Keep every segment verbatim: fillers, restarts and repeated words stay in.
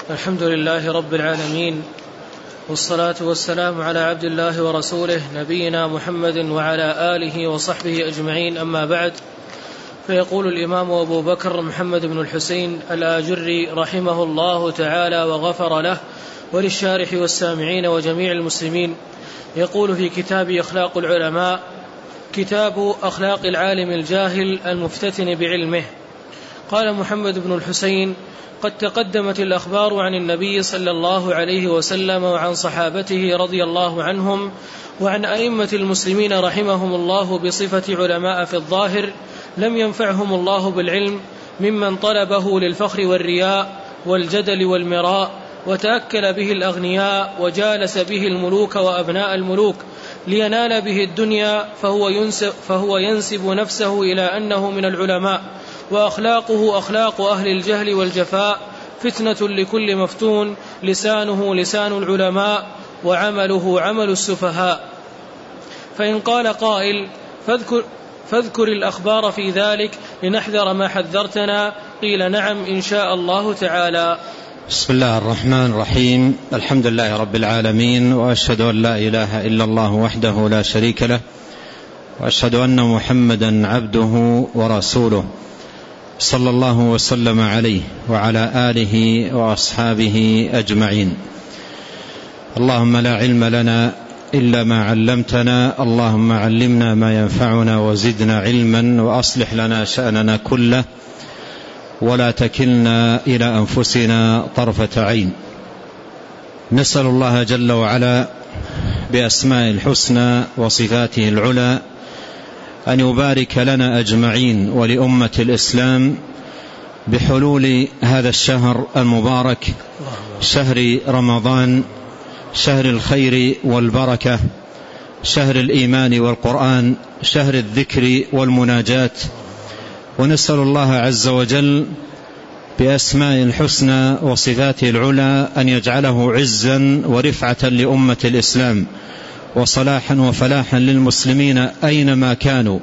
الحمد لله رب العالمين، والصلاة والسلام على عبد الله ورسوله نبينا محمد وعلى آله وصحبه أجمعين، أما بعد. فيقول الإمام أبو بكر محمد بن الحسين الآجري رحمه الله تعالى وغفر له وللشارح والسامعين وجميع المسلمين، يقول في كتاب أخلاق العلماء: كتاب أخلاق العالم الجاهل المفتتن بعلمه. قال محمد بن الحسين: قد تقدمت الأخبار عن النبي صلى الله عليه وسلم وعن صحابته رضي الله عنهم وعن أئمة المسلمين رحمهم الله بصفة علماء في الظاهر لم ينفعهم الله بالعلم، ممن طلبه للفخر والرياء والجدل والمراء، وتأكل به الأغنياء وجالس به الملوك وأبناء الملوك لينال به الدنيا، فهو ينسب, فهو ينسب نفسه إلى أنه من العلماء، وأخلاقه أخلاق أهل الجهل والجفاء، فتنة لكل مفتون، لسانه لسان العلماء وعمله عمل السفهاء. فإن قال قائل: فاذكر, فاذكر الأخبار في ذلك لنحذر ما حذرتنا، قيل: نعم إن شاء الله تعالى. بسم الله الرحمن الرحيم. الحمد لله رب العالمين، وأشهد أن لا إله إلا الله وحده لا شريك له، وأشهد أن محمدا عبده ورسوله، صلى الله وسلم عليه وعلى آله وأصحابه أجمعين. اللهم لا علم لنا إلا ما علمتنا، اللهم علمنا ما ينفعنا وزدنا علما، وأصلح لنا شأننا كله، ولا تكلنا إلى أنفسنا طرفة عين. نسأل الله جل وعلا بأسماء الحسنى وصفاته العلى أن يبارك لنا أجمعين ولأمة الإسلام بحلول هذا الشهر المبارك، شهر رمضان، شهر الخير والبركة، شهر الإيمان والقرآن، شهر الذكر والمناجات. ونسأل الله عز وجل بأسماء الحسنى وصفاته العلى أن يجعله عزا ورفعة لأمة الإسلام، وصلاحا وفلاحا للمسلمين أينما كانوا،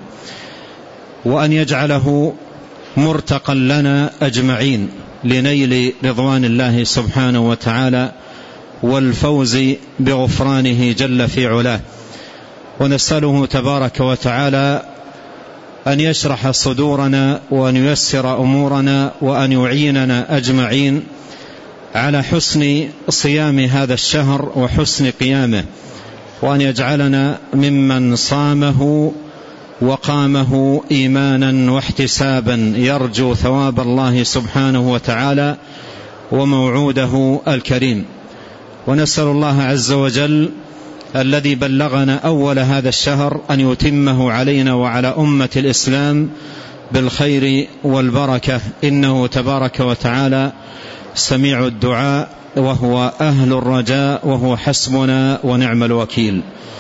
وأن يجعله مرتقا لنا أجمعين لنيل رضوان الله سبحانه وتعالى والفوز بغفرانه جل في علاه. ونسأله تبارك وتعالى أن يشرح صدورنا وأن ييسر أمورنا وأن يعيننا أجمعين على حسن صيام هذا الشهر وحسن قيامه، وأن يجعلنا ممن صامه وقامه إيمانا واحتسابا يرجو ثواب الله سبحانه وتعالى وموعوده الكريم. ونسأل الله عز وجل الذي بلغنا أول هذا الشهر أن يتمه علينا وعلى أمة الإسلام بالخير والبركة، إنه تبارك وتعالى سميع الدعاء وهو أهل الرجاء وهو حسبنا ونعم الوكيل.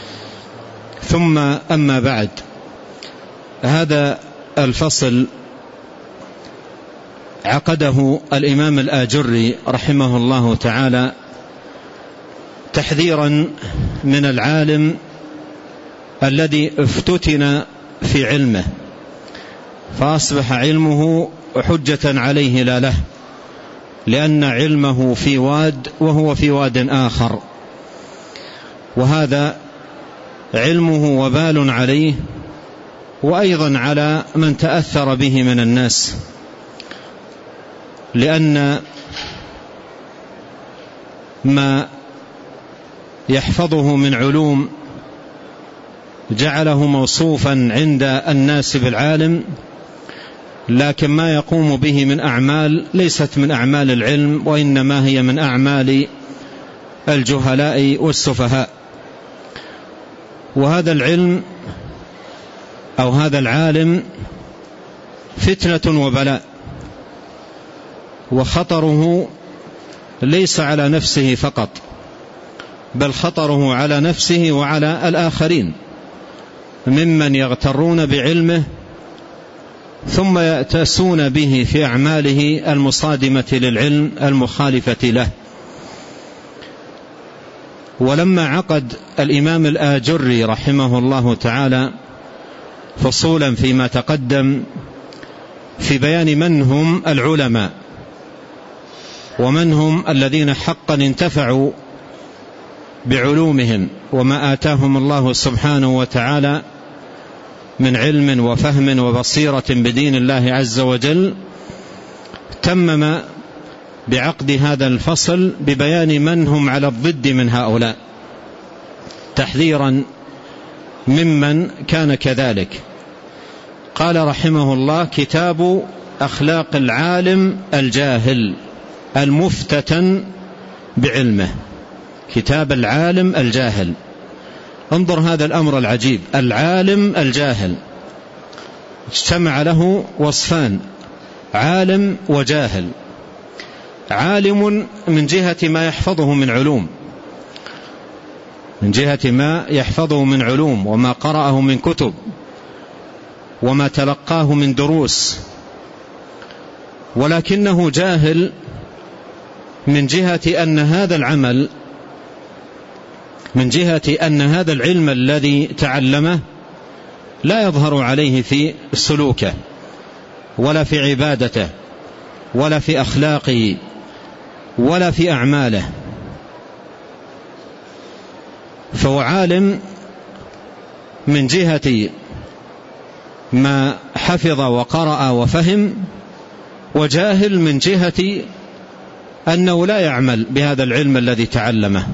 ثم أما بعد، هذا الفصل عقده الإمام الآجري رحمه الله تعالى تحذيرا من العالم الذي افتتن في علمه فأصبح علمه حجة عليه لا له، لأن علمه في واد وهو في واد آخر، وهذا علمه وبال عليه وأيضا على من تأثر به من الناس، لأن ما يحفظه من علوم جعله موصوفا عند الناس بالعالم، لكن ما يقوم به من أعمال ليست من أعمال العلم، وإنما هي من أعمال الجهلاء والسفهاء. وهذا العلم أو هذا العالم فتنة وبلاء، وخطره ليس على نفسه فقط، بل خطره على نفسه وعلى الآخرين ممن يغترون بعلمه ثم يأتسون به في أعماله المصادمة للعلم المخالفة له. ولما عقد الإمام الآجري رحمه الله تعالى فصولا فيما تقدم في بيان من هم العلماء ومن هم الذين حقا انتفعوا بعلومهم وما آتاهم الله سبحانه وتعالى من علم وفهم وبصيرة بدين الله عز وجل. تمم بعقد هذا الفصل ببيان من هم على الضد من هؤلاء، تحذيرا ممن كان كذلك. قال رحمه الله: كتاب أخلاق العالم الجاهل المفتتن بعلمه. كتاب العالم الجاهل. انظر هذا الأمر العجيب، العالم الجاهل اجتمع له وصفان: عالم وجاهل. عالم من جهة ما يحفظه من علوم، من جهة ما يحفظه من علوم وما قرأه من كتب وما تلقاه من دروس، ولكنه جاهل من جهة أن هذا العمل، من جهة أن هذا العلم الذي تعلمه لا يظهر عليه في سلوكه ولا في عبادته ولا في أخلاقه ولا في أعماله. فهو عالم من جهة ما حفظ وقرأ وفهم، وجاهل من جهة أنه لا يعمل بهذا العلم الذي تعلمه.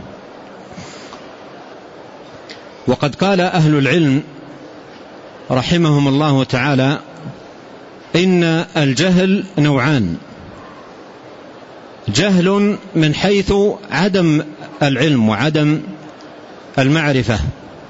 وقد قال أهل العلم رحمهم الله تعالى إن الجهل نوعان: جهل من حيث عدم العلم وعدم المعرفة،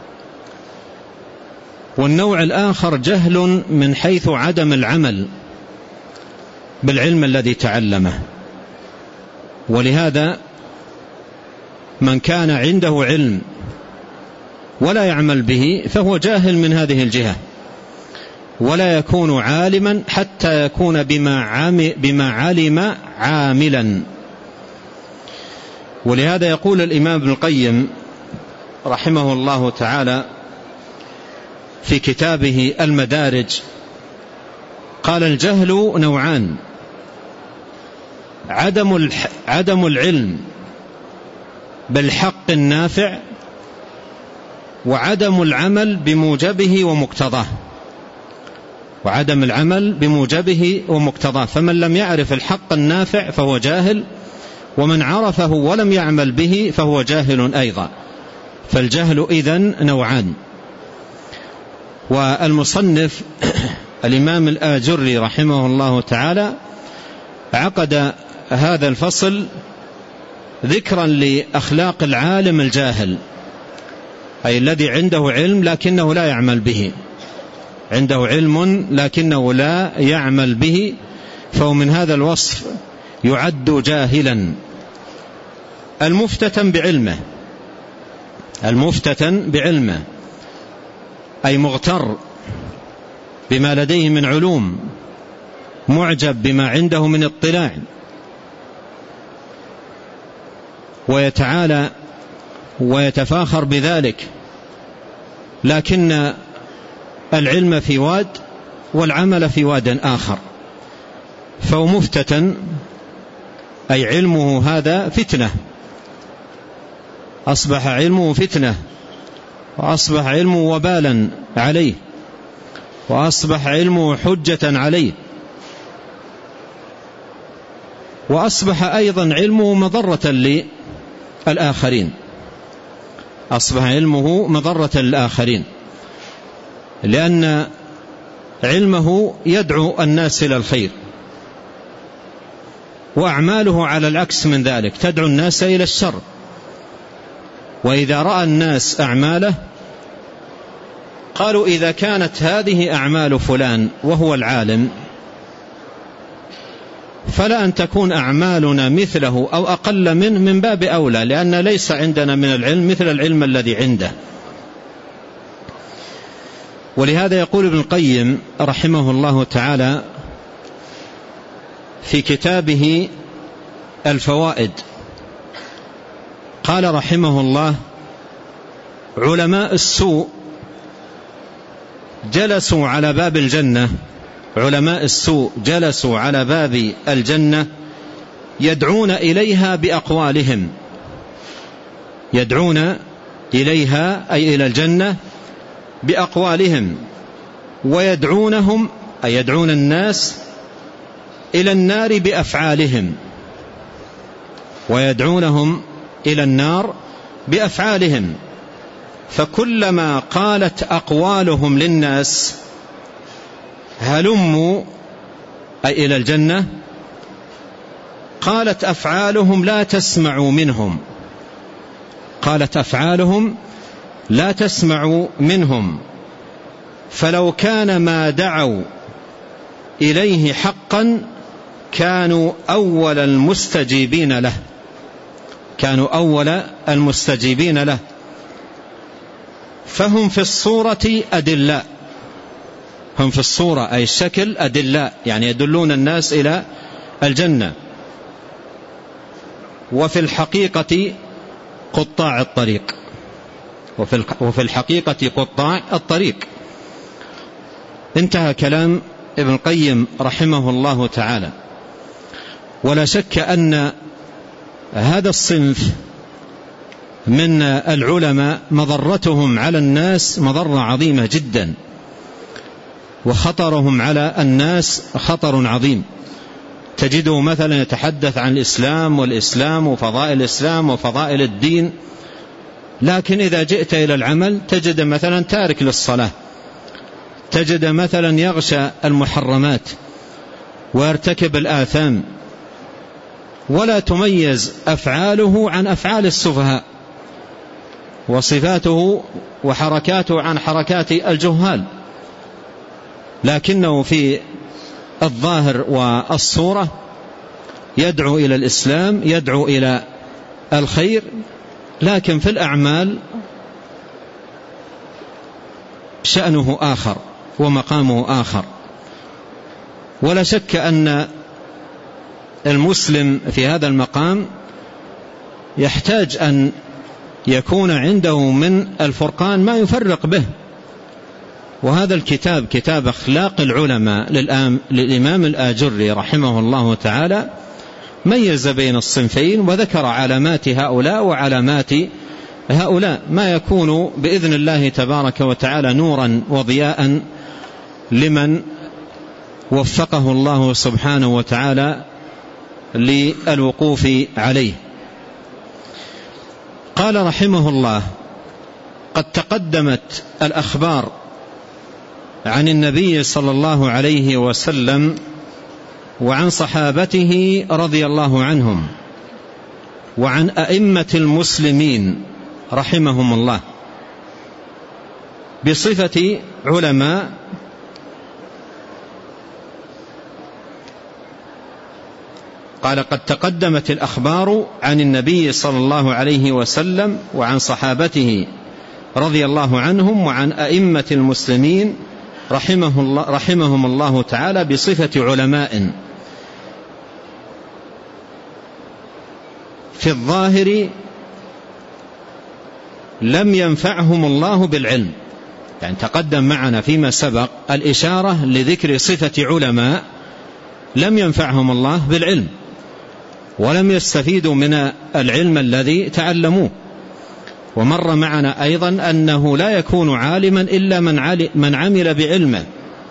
والنوع الآخر جهل من حيث عدم العمل بالعلم الذي تعلمه. ولهذا من كان عنده علم ولا يعمل به فهو جاهل من هذه الجهة، ولا يكون عالما حتى يكون بما, بما علم عاملا. ولهذا يقول الإمام ابن القيم رحمه الله تعالى في كتابه المدارج: قال: الجهل نوعان: عدم عدم العلم بالحق النافع، وعدم العمل بموجبه ومقتضاه. وعدم العمل بموجبه ومقتضاه. فمن لم يعرف الحق النافع فهو جاهل، ومن عرفه ولم يعمل به فهو جاهل أيضا. فالجهل إذن نوعان. والمصنف الإمام الآجري رحمه الله تعالى عقد هذا الفصل ذكرا لأخلاق العالم الجاهل، أي الذي عنده علم لكنه لا يعمل به، عنده علم لكنه لا يعمل به، فهو من هذا الوصف يعد جاهلا. المفتتن بعلمه، المفتتن بعلمه أي مغتر بما لديه من علوم، معجب بما عنده من اطلاع، ويتعالى ويتفاخر بذلك، لكن العلم في واد والعمل في واد آخر. فهو مفتتن أي علمه هذا فتنة، أصبح علمه فتنة، وأصبح علمه وبالا عليه، وأصبح علمه حجة عليه، وأصبح أيضا علمه مضرة للآخرين، أصبح علمه مضرة للآخرين، لأن علمه يدعو الناس إلى الخير، وأعماله على العكس من ذلك تدعو الناس إلى الشر. وإذا رأى الناس أعماله قالوا: إذا كانت هذه أعمال فلان وهو العالم فلا أن تكون أعمالنا مثله أو أقل منه من باب أولى، لأن ليس عندنا من العلم مثل العلم الذي عنده. ولهذا يقول ابن القيم رحمه الله تعالى في كتابه الفوائد، قال رحمه الله: علماء السوء جلسوا على باب الجنة، علماء السوء جلسوا على باب الجنة يدعون إليها بأقوالهم، يدعون إليها أي إلى الجنة بأقوالهم، ويدعونهم أي يدعون الناس إلى النار بأفعالهم، ويدعونهم إلى النار بأفعالهم. فكلما قالت أقوالهم للناس هلموا أي إلى الجنة، قالت أفعالهم لا تسمعوا منهم، قالت أفعالهم لا تسمعوا منهم، فلو كان ما دعوا إليه حقا كانوا أول المستجيبين له، كانوا أول المستجيبين له. فهم في الصورة أدلاء، هم في الصورة أي الشكل أدلاء، يعني يدلون الناس إلى الجنة، وفي الحقيقة قطاع الطريق، وفي الحقيقة قطاع الطريق. انتهى كلام ابن القيم رحمه الله تعالى. ولا شك أن هذا الصنف من العلماء مضرتهم على الناس مضرة عظيمة جدا، وخطرهم على الناس خطر عظيم. تجده مثلا يتحدث عن الإسلام والإسلام وفضائل الإسلام وفضائل الدين، لكن إذا جئت إلى العمل تجد مثلا تارك للصلاة، تجد مثلا يغشى المحرمات ويرتكب الآثام، ولا تميز أفعاله عن أفعال السفهاء، وصفاته وحركاته عن حركات الجهال، لكنه في الظاهر والصورة يدعو إلى الإسلام، يدعو إلى الخير، لكن في الأعمال شأنه آخر ومقامه آخر. ولا شك أن المسلم في هذا المقام يحتاج أن يكون عنده من الفرقان ما يفرق به، وهذا الكتاب كتاب أخلاق العلماء للإمام الآجري رحمه الله تعالى ميز بين الصنفين وذكر علامات هؤلاء وعلامات هؤلاء، ما يكون بإذن الله تبارك وتعالى نورا وضياء لمن وفقه الله سبحانه وتعالى للوقوف عليه. قال رحمه الله: قد تقدمت الأخبار عن النبي صلى الله عليه وسلم وعن صحابته رضي الله عنهم وعن أئمة المسلمين رحمهم الله بصفة علماء قال: قد تقدمت الأخبار عن النبي صلى الله عليه وسلم وعن صحابته رضي الله عنهم وعن أئمة المسلمين رحمه الله رحمهم الله تعالى بصفة علماء في الظاهر لم ينفعهم الله بالعلم. يعني تقدم معنا فيما سبق الإشارة لذكر صفة علماء لم ينفعهم الله بالعلم، ولم يستفيدوا من العلم الذي تعلموه. ومر معنا أيضا أنه لا يكون عالما إلا من عمل بعلمه،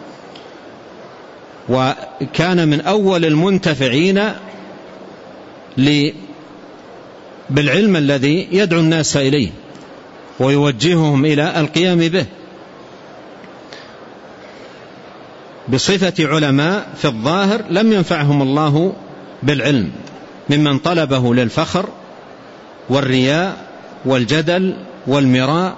وكان من أول المنتفعين بالعلم الذي يدعو الناس إليه ويوجههم إلى القيام به. بصفة علماء في الظاهر لم ينفعهم الله بالعلم، ممن طلبه للفخر والرياء والجدل والمراء.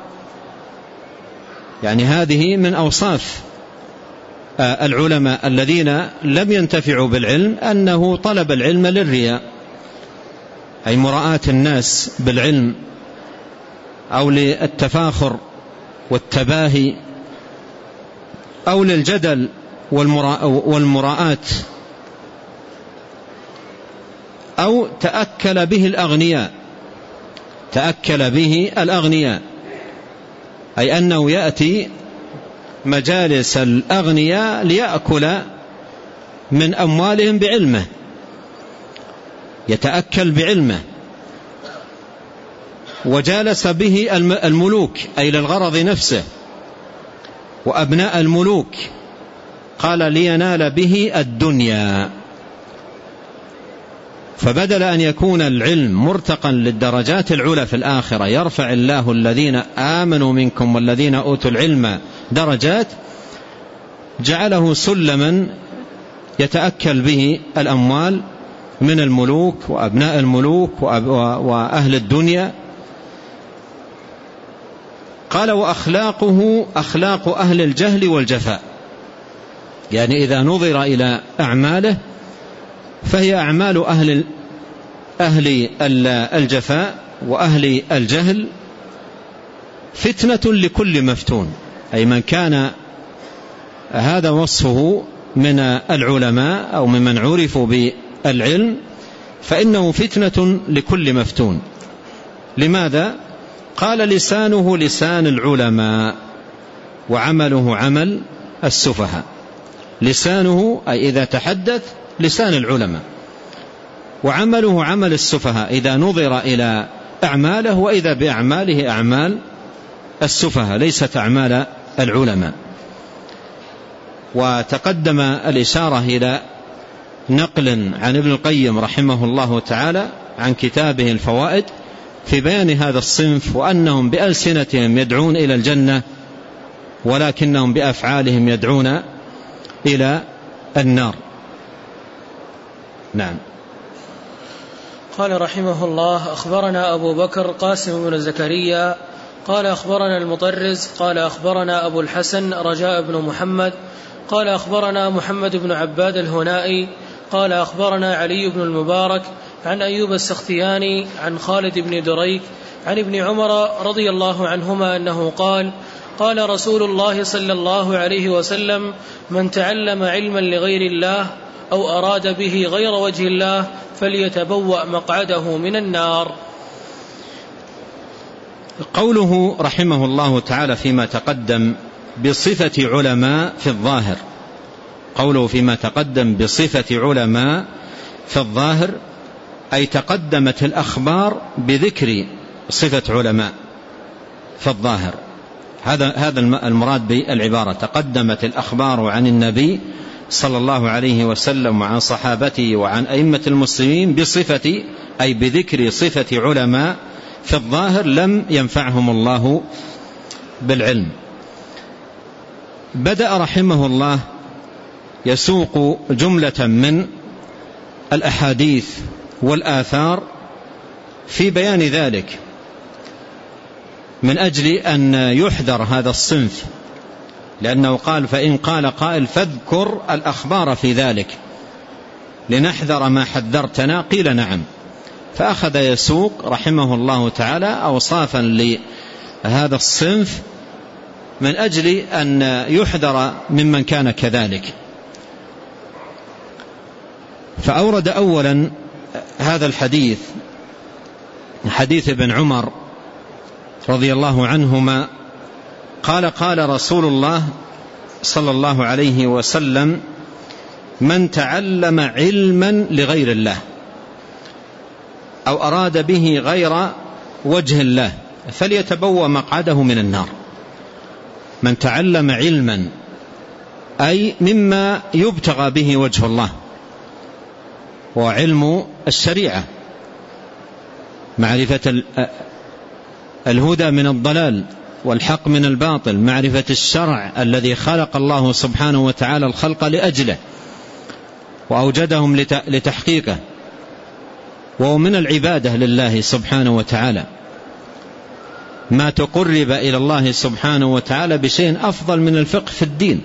يعني هذه من أوصاف العلماء الذين لم ينتفعوا بالعلم، أنه طلب العلم للرياء، أي مراءة الناس بالعلم، أو للتفاخر والتباهي، أو للجدل والمراءات، أو تأكل به الأغنياء تأكل به الأغنياء أي أنه يأتي مجالس الأغنياء ليأكل من أموالهم بعلمه، يتأكل بعلمه. وجالس به الملوك أي للغرض نفسه وأبناء الملوك، قال لينال به الدنيا. فبدل أن يكون العلم مرتقا للدرجات العلى في الآخرة، يرفع الله الذين آمنوا منكم والذين أوتوا العلم درجات، جعله سلما يتأكل به الأموال من الملوك وأبناء الملوك وأهل الدنيا. قال وأخلاقه أخلاق أهل الجهل والجفاء، يعني إذا نظر إلى أعماله فهي أعمال أهل أهل الجفاء وأهل الجهل فتنة لكل مفتون، أي من كان هذا وصفه من العلماء أو ممن عرفوا بالعلم فإنه فتنة لكل مفتون. لماذا؟ قال لسانه لسان العلماء وعمله عمل السفهاء. لسانه أي إذا تحدث لسان العلماء، وعمله عمل السفهاء إذا نظر إلى أعماله، وإذا بأعماله أعمال السفهاء ليست أعمال العلماء. وتقدم الإشارة إلى نقل عن ابن القيم رحمه الله تعالى عن كتابه الفوائد في بيان هذا الصنف، وأنهم بألسنتهم يدعون إلى الجنة ولكنهم بأفعالهم يدعون إلى النار. نعم. قال رحمه الله: أخبرنا أبو بكر قاسم بن زكريا قال أخبرنا المطرز قال أخبرنا أبو الحسن رجاء بن محمد قال أخبرنا محمد بن عباد الهنائي قال أخبرنا علي بن المبارك عن أيوب السختياني عن خالد بن دريك عن ابن عمر رضي الله عنهما أنه قال: قال رسول الله صلى الله عليه وسلم: من تعلم علما لغير الله أو أراد به غير وجه الله فليتبوأ مقعده من النار. قوله رحمه الله تعالى فيما تقدم بصفة علماء في الظاهر، قوله فيما تقدم بصفة علماء في الظاهر أي تقدمت الأخبار بذكر صفة علماء في الظاهر. هذا هذا المراد بالعبارة: تقدمت الأخبار عن النبي صلى الله عليه وسلم وعن صحابته وعن أئمة المسلمين بصفة أي بذكر صفة علماء في الظاهر لم ينفعهم الله بالعلم. بدأ رحمه الله يسوق جملة من الأحاديث والآثار في بيان ذلك من أجل أن يحذر هذا الصنف، لأنه قال: فإن قال قائل فاذكر الأخبار في ذلك لنحذر ما حذرتنا، قيل نعم. فأخذ يسوق رحمه الله تعالى أوصافا لهذا الصنف من أجل أن يحذر ممن كان كذلك. فأورد أولا هذا الحديث، حديث ابن عمر رضي الله عنهما قال: قال رسول الله صلى الله عليه وسلم: من تعلم علما لغير الله أو أراد به غير وجه الله فليتبوأ مقعده من النار. من تعلم علما أي مما يبتغى به وجه الله، وعلم الشريعة معرفة الهدى من الضلال والحق من الباطل، معرفة الشرع الذي خلق الله سبحانه وتعالى الخلق لأجله وأوجدهم لتحقيقه، وهو من العبادة لله سبحانه وتعالى. ما تقرب إلى الله سبحانه وتعالى بشيء أفضل من الفقه في الدين.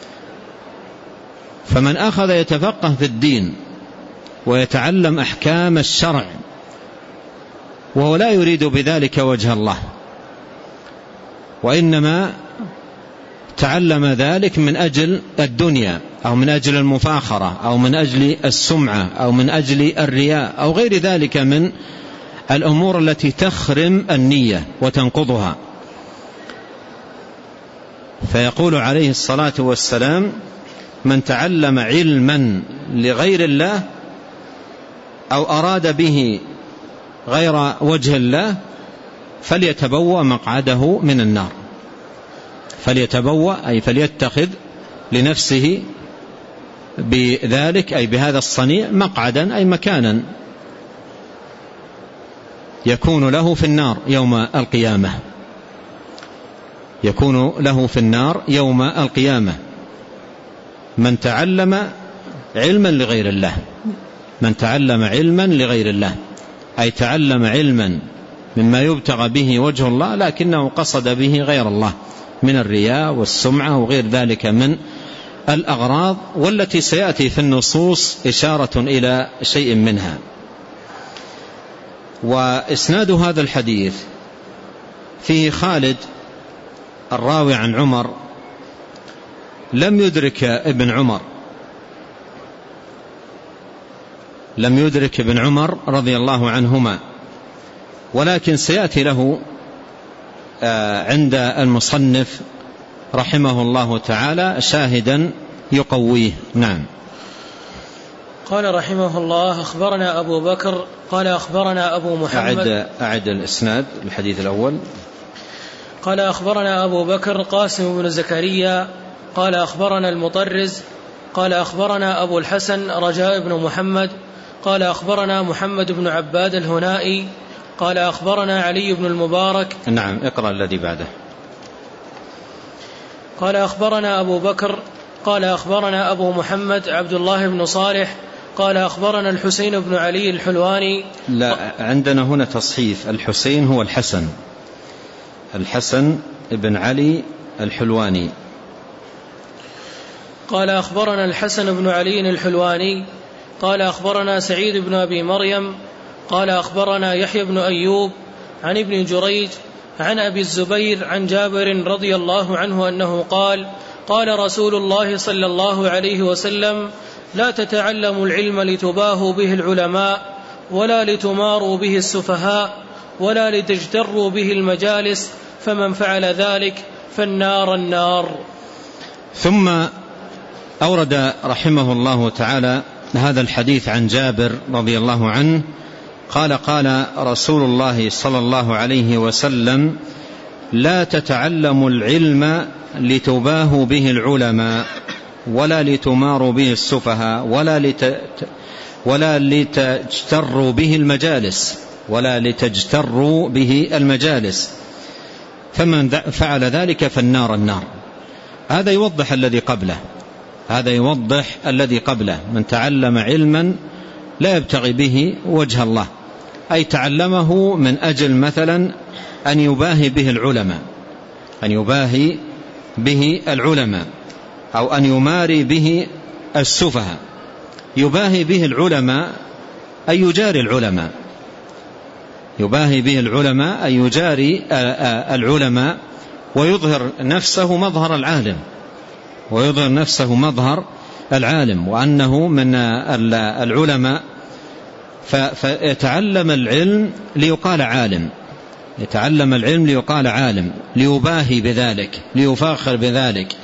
فمن أخذ يتفقه في الدين ويتعلم أحكام الشرع وهو لا يريد بذلك وجه الله، وإنما تعلم ذلك من أجل الدنيا أو من أجل المفاخرة أو من أجل السمعة أو من أجل الرياء أو غير ذلك من الأمور التي تخرم النية وتنقضها. فيقول عليه الصلاة والسلام: من تعلم علما لغير الله أو أراد به غير وجه الله فليتبوأ مقعده من النار. فليتبوأ أي فليتخذ لنفسه بذلك أي بهذا الصنيع مقعدا أي مكانا يكون له في النار يوم القيامة، يكون له في النار يوم القيامة. من تعلم علما لغير الله، من تعلم علما لغير الله أي تعلم علما مما يبتغى به وجه الله لكنه قصد به غير الله من الرياء والسمعة وغير ذلك من الأغراض، والتي سيأتي في النصوص إشارة إلى شيء منها. وإسناد هذا الحديث فيه خالد الراوي عن عمر لم يدرك ابن عمر لم يدرك ابن عمر رضي الله عنهما، ولكن سيأتي له عند المصنف رحمه الله تعالى شاهدا يقويه. نعم. قال رحمه الله: أخبرنا أبو بكر قال أخبرنا أبو محمد. أعد, أعد الإسناد الحديث الأول. قال أخبرنا أبو بكر قاسم بن زكريا قال أخبرنا المطرز قال أخبرنا أبو الحسن رجاء بن محمد قال أخبرنا محمد بن عباد الهنائي قال أخبرنا علي بن المبارك. نعم، اقرأ الذي بعده. قال أخبرنا أبو بكر قال أخبرنا أبو محمد عبد الله بن صالح قال أخبرنا الحسين بن علي الحلواني. لا، عندنا هنا تصحيف، الحسين هو الحسن، الحسن بن علي الحلواني. قال أخبرنا الحسن بن علي الحلواني قال أخبرنا سعيد بن أبي مريم قال أخبرنا يحيى بن أيوب عن ابن جريج عن أبي الزبير عن جابر رضي الله عنه أنه قال: قال رسول الله صلى الله عليه وسلم: لا تتعلموا العلم لتباهوا به العلماء ولا لتماروا به السفهاء ولا لتجتروا به المجالس، فمن فعل ذلك فالنار النار. ثم أورد رحمه الله تعالى هذا الحديث عن جابر رضي الله عنه قال: قال رسول الله صلى الله عليه وسلم: لا تتعلموا العلم لتباهوا به العلماء ولا لتماروا به السفهاء ولا لت... ولا لتجتروا به المجالس ولا لتجتروا به المجالس فمن فعل ذلك فالنار النار. هذا يوضح الذي قبله، هذا يوضح الذي قبله. من تعلم علما لا يبتغي به وجه الله، أي تعلمه من أجل مثلا أن يباهي به العلماء، أن يباهي به العلماء أو أن يماري به السفهاء. يباهي به العلماء أي يجاري العلماء، يباهي به العلماء أي يجاري العلماء ويظهر نفسه مظهر العالم، ويظهر نفسه مظهر العالم وأنه من العلماء، فيتعلم العلم ليقال عالم، يتعلم العلم ليقال عالم، ليباهي بذلك، ليفاخر بذلك.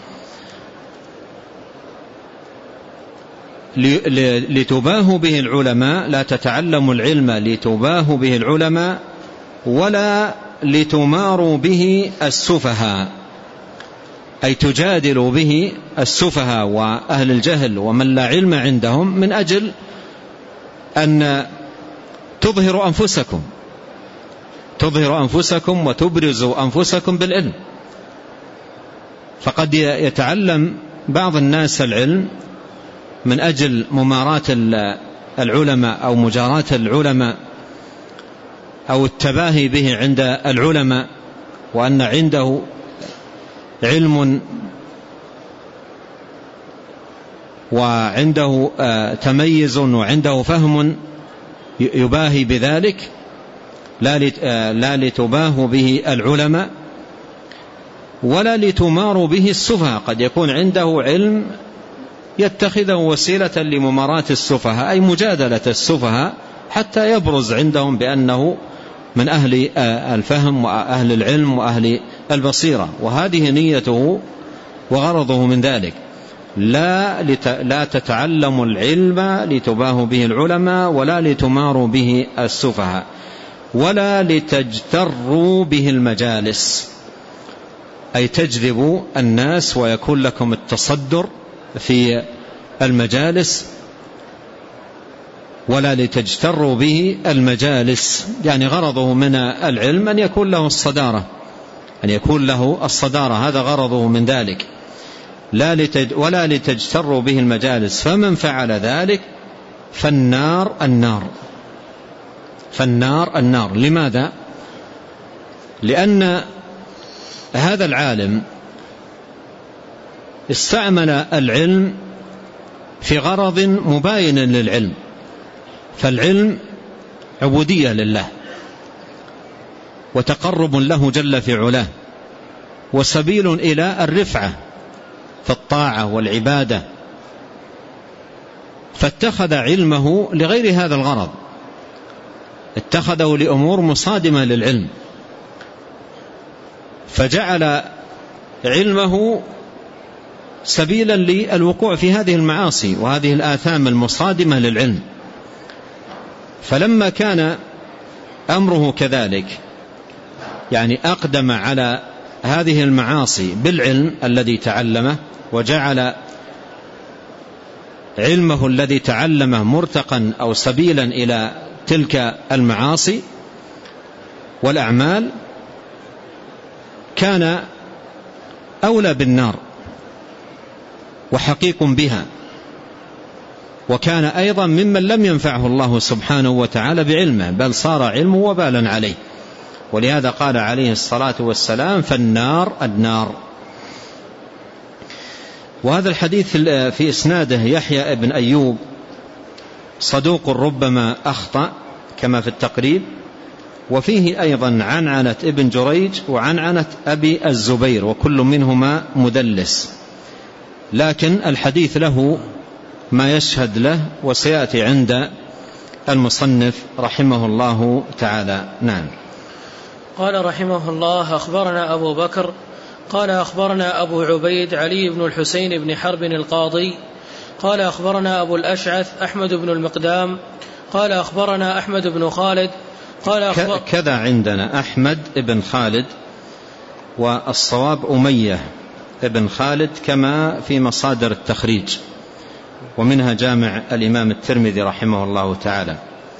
لتباهوا به العلماء، لا تتعلموا العلم لتباهوا به العلماء ولا لتماروا به السفهاء، أي تجادلوا به السفهاء وأهل الجهل ومن لا علم عندهم من أجل أن تظهروا أنفسكم تظهروا أنفسكم وتبرزوا أنفسكم بالعلم. فقد يتعلم بعض الناس العلم من أجل مماراة العلماء أو مجاراة العلماء أو التباهي به عند العلماء، وأن عنده علم وعنده تميز وعنده فهم يباهي بذلك، لا لتباهوا به العلماء ولا لتماروا به السفهاء. قد يكون عنده علم يتخذه وسيلة لمماراة السفهاء، أي مجادلة السفهاء حتى يبرز عندهم بأنه من أهل الفهم وأهل العلم وأهل البصيرة، وهذه نيته وغرضه من ذلك. لا, لت لا تتعلموا العلم لتباهوا به العلماء ولا لتماروا به السفهاء ولا لتجتروا به المجالس، أي تجذبوا الناس ويكون لكم التصدر في المجالس، ولا لتجتروا به المجالس، يعني غرضه من العلم أن يكون له الصدارة، أن يكون له الصدارة، هذا غرضه من ذلك، لا لتج ولا لتجتروا به المجالس، فمن فعل ذلك فالنار النار فالنار النار. لماذا؟ لأن هذا العالم استعمل العلم في غرض مباين للعلم، فالعلم عبودية لله وتقرب له جل في علاه وسبيل إلى الرفعة في الطاعة والعبادة، فاتخذ علمه لغير هذا الغرض، اتخذه لأمور مصادمة للعلم، فجعل علمه سبيلا للوقوع في هذه المعاصي وهذه الآثام المصادمة للعلم. فلما كان أمره كذلك، يعني أقدم على هذه المعاصي بالعلم الذي تعلمه، وجعل علمه الذي تعلمه مرتقا أو سبيلا إلى تلك المعاصي والأعمال، كان أولى بالنار وحقيق بها، وكان أيضا ممن لم ينفعه الله سبحانه وتعالى بعلمه، بل صار علمه وبالا عليه. ولهذا قال عليه الصلاة والسلام فالنار النار. وهذا الحديث في إسناده يحيى ابن أيوب صدوق ربما أخطأ كما في التقريب، وفيه أيضا عنعنة ابن جريج وعنعنة أبي الزبير، وكل منهما مدلس، لكن الحديث له ما يشهد له وسيأتي عند المصنف رحمه الله تعالى. نعم. قال رحمه الله أخبرنا أبو بكر قال أخبرنا أبو عبيد علي بن الحسين بن حرب القاضي قال أخبرنا أبو الأشعث أحمد بن المقدام قال أخبرنا أحمد بن خالد قال أخبر كذا عندنا أحمد بن خالد، والصواب أمية بن خالد كما في مصادر التخريج، ومنها جامع الإمام الترمذي رحمه الله تعالى.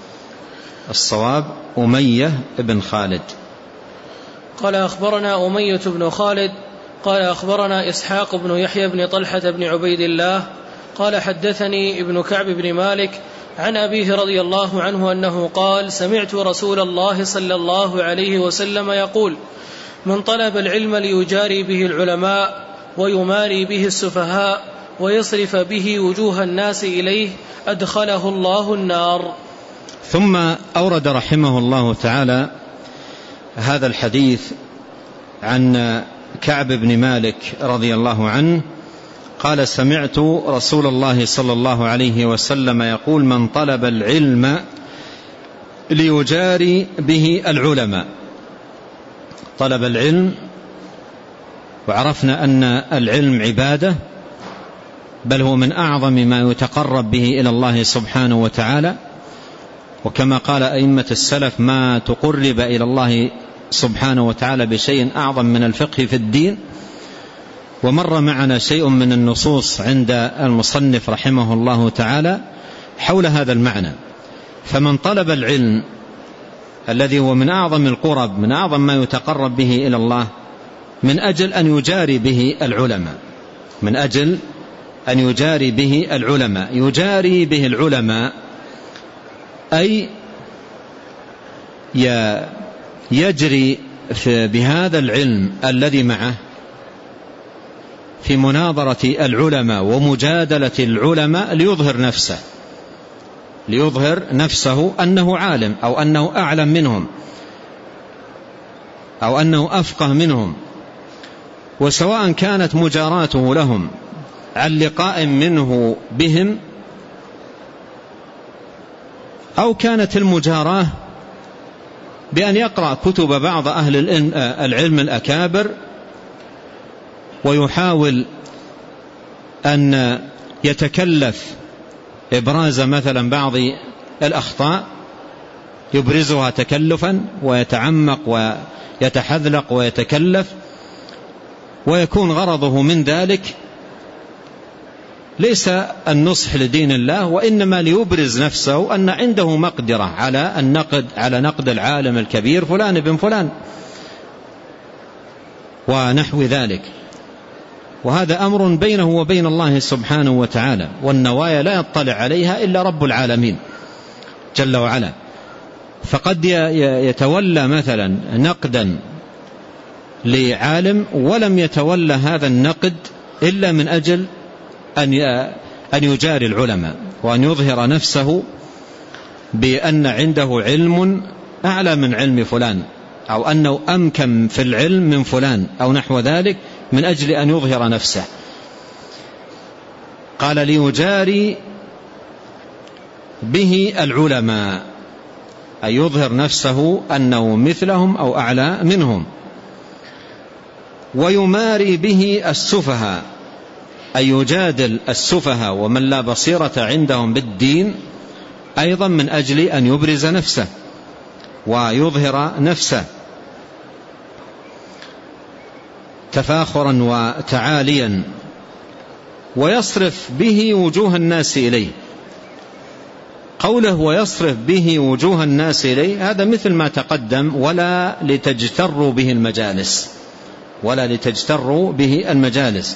الصواب أمية بن خالد. قال أخبرنا أمية بن خالد قال أخبرنا إسحاق بن يحيى بن طلحة بن عبيد الله قال حدثني ابن كعب بن مالك عن أبيه رضي الله عنه أنه قال سمعت رسول الله صلى الله عليه وسلم يقول من طلب العلم ليجاري به العلماء ويماري به السفهاء ويصرف به وجوه الناس إليه أدخله الله النار. ثم أورد رحمه الله تعالى هذا الحديث عن كعب بن مالك رضي الله عنه قال سمعت رسول الله صلى الله عليه وسلم يقول من طلب العلم ليجاري به العلماء. طلب العلم، وعرفنا أن العلم عبادة، بل هو من أعظم ما يتقرب به إلى الله سبحانه وتعالى، وكما قال أئمة السلف ما تقرب إلى الله سبحانه وتعالى بشيء أعظم من الفقه في الدين. ومر معنا شيء من النصوص عند المصنف رحمه الله تعالى حول هذا المعنى. فمن طلب العلم الذي هو من أعظم القرب، من أعظم ما يتقرب به إلى الله، من أجل أن يجاري به العلماء، من أجل أن يجاري به العلماء. يجاري به العلماء أي يجري بهذا العلم الذي معه في مناظرة العلماء ومجادلة العلماء ليظهر نفسه، ليظهر نفسه أنه عالم أو أنه أعلم منهم أو أنه أفقه منهم. وسواء كانت مجاراته لهم عن لقاء منه بهم، أو كانت المجاراة بأن يقرأ كتب بعض أهل العلم الأكابر ويحاول أن يتكلف إبراز مثلا بعض الأخطاء يبرزها تكلفا ويتعمق ويتحذلق ويتكلف، ويكون غرضه من ذلك ليس النصح لدين الله، وإنما ليبرز نفسه أن عنده مقدرة على النقد على نقد العالم الكبير فلان بن فلان ونحو ذلك. وهذا أمر بينه وبين الله سبحانه وتعالى، والنوايا لا يطلع عليها إلا رب العالمين جل وعلا. فقد يتولى مثلا نقدا لعالم ولم يتولى هذا النقد إلا من أجل أن يجاري العلماء وأن يظهر نفسه بأن عنده علم أعلى من علم فلان، أو أنه أمكن في العلم من فلان أو نحو ذلك، من أجل أن يظهر نفسه. قال ليجاري به العلماء، أي يظهر نفسه أنه مثلهم أو أعلى منهم. ويماري به السفهاء، أي يجادل السفهاء ومن لا بصيرة عندهم بالدين، أيضا من أجل أن يبرز نفسه ويظهر نفسه تفاخرا وتعاليا، ويصرف به وجوه الناس إليه. قوله ويصرف به وجوه الناس إليه هذا مثل ما تقدم، ولا لتجتروا به المجالس، ولا لتجتروا به المجالس،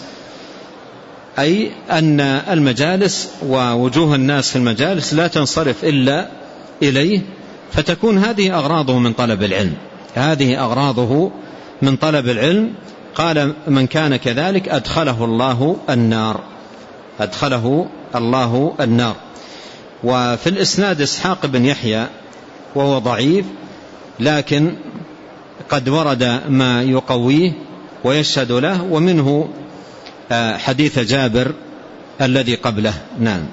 أي أن المجالس ووجوه الناس في المجالس لا تنصرف إلا إليه، فتكون هذه أغراضه من طلب العلم، هذه أغراضه من طلب العلم. قال من كان كذلك أدخله الله النار، أدخله الله النار. وفي الإسناد إسحاق بن يحيى وهو ضعيف، لكن قد ورد ما يقويه ويشهد له، ومنه حديث جابر الذي قبله. نعم.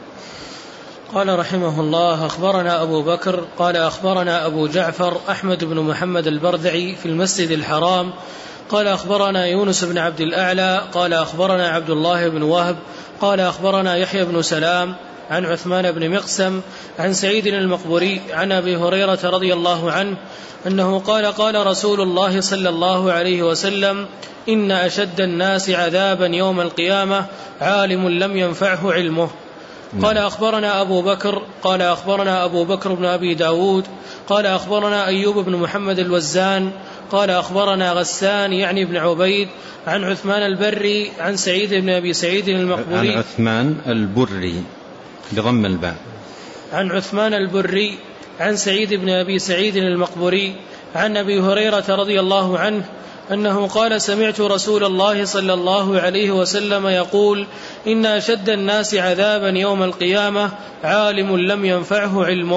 قال رحمه الله: أخبرنا أبو بكر قال أخبرنا أبو جعفر أحمد بن محمد البردعي في المسجد الحرام قال أخبرنا يونس بن عبد الأعلى قال أخبرنا عبد الله بن وهب قال أخبرنا يحيى بن سلام عن عثمان بن مقسم عن سعيد المقبري عن أبي هريرة رضي الله عنه أنه قال قال رسول الله صلى الله عليه وسلم: إن أشد الناس عذابا يوم القيامة عالم لم ينفعه علمه. قال أخبرنا أبو بكر قال أخبرنا أبو بكر بن أبي داود قال أخبرنا أيوب بن محمد الوزان قال أخبرنا غسان يعني ابن عبيد عن عثمان البري عن سعيد بن أبي سعيد المقبري عن عثمان البري بضم الباء عن عثمان البري عن سعيد بن أبي سعيد المقبري عن أبي هريرة رضي الله عنه أنه قال: سمعت رسول الله صلى الله عليه وسلم يقول: إن أشد الناس عذابا يوم القيامة عالم لم ينفعه علمه.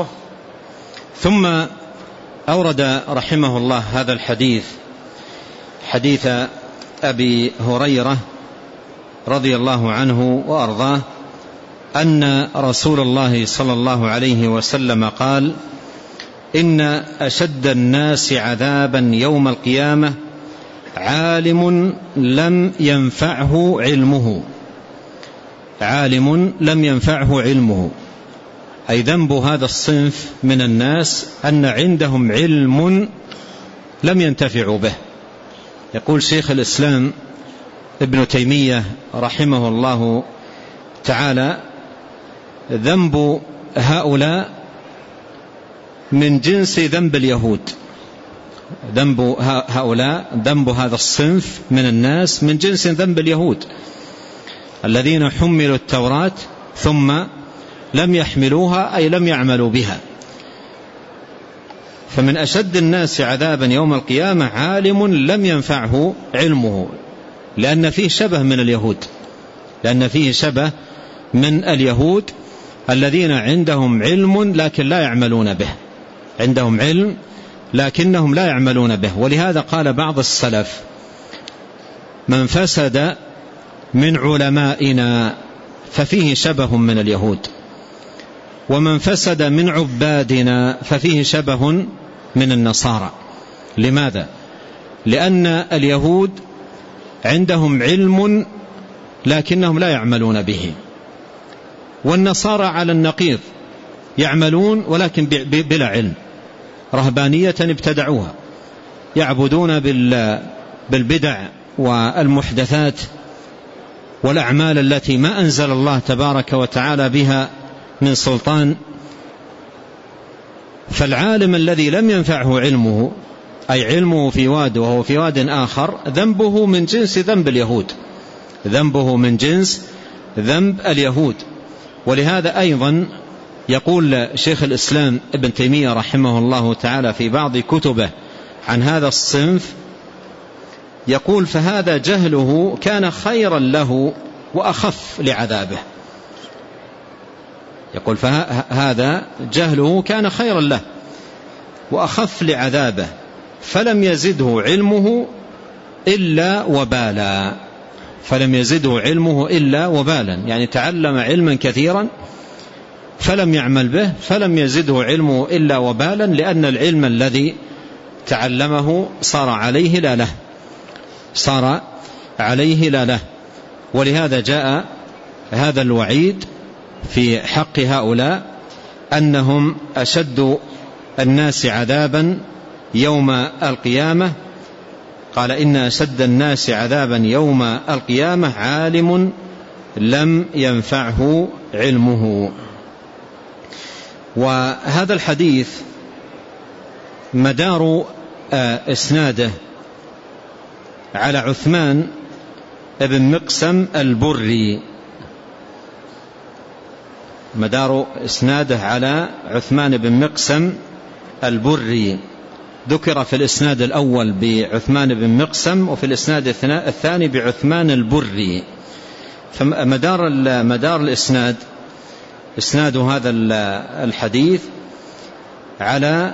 ثم أورد رحمه الله هذا الحديث، حديث أبي هريرة رضي الله عنه وأرضاه، أن رسول الله صلى الله عليه وسلم قال: إن أشد الناس عذابا يوم القيامة عالم لم ينفعه علمه. عالم لم ينفعه علمه، أي ذنب هذا الصنف من الناس أن عندهم علم لم ينتفعوا به. يقول شيخ الإسلام ابن تيمية رحمه الله تعالى: ذنب هؤلاء من جنس ذنب اليهود. ذنب هؤلاء ذنب هذا الصنف من الناس من جنس ذنب اليهود الذين حملوا التوراة ثم لم يحملوها، أي لم يعملوا بها. فمن أشد الناس عذابا يوم القيامة عالم لم ينفعه علمه، لأن فيه شبه من اليهود، لأن فيه شبه من اليهود الذين عندهم علم لكن لا يعملون به، عندهم علم لكنهم لا يعملون به. ولهذا قال بعض السلف: من فسد من علمائنا ففيه شبه من اليهود، ومن فسد من عبادنا ففيه شبه من النصارى. لماذا؟ لأن اليهود عندهم علم لكنهم لا يعملون به. والنصارى على النقيض، يعملون ولكن بلا علم، رهبانية ابتدعوها، يعبدون بالبدع والمحدثات والأعمال التي ما أنزل الله تبارك وتعالى بها من سلطان. فالعالم الذي لم ينفعه علمه، أي علمه في واد وهو في واد آخر، ذنبه من جنس ذنب اليهود، ذنبه من جنس ذنب اليهود. ولهذا أيضا يقول شيخ الإسلام ابن تيمية رحمه الله تعالى في بعض كتبه عن هذا الصنف، يقول: فهذا جهله كان خيرا له وأخف لعذابه. يقول: فهذا جهله كان خيرا له وأخف لعذابه، فلم يزده علمه إلا وبالا. فلم يزده علمه إلا وبالا، يعني تعلم علما كثيرا فلم يعمل به، فلم يزده علمه إلا وبالا، لأن العلم الذي تعلمه صار عليه لا له، صار عليه لا له. ولهذا جاء هذا الوعيد في حق هؤلاء أنهم أشد الناس عذابا يوم القيامة. قال: إن أشد الناس عذابا يوم القيامة عالم لم ينفعه علمه. وهذا الحديث مدار إسناده على عثمان بن مقسم البري، مدار إسناده على عثمان بن مقسم البري. ذكر في الإسناد الأول بعثمان بن مقسم، وفي الإسناد الثاني بعثمان البري. فمدار مدار الإسناد إسناد هذا الحديث على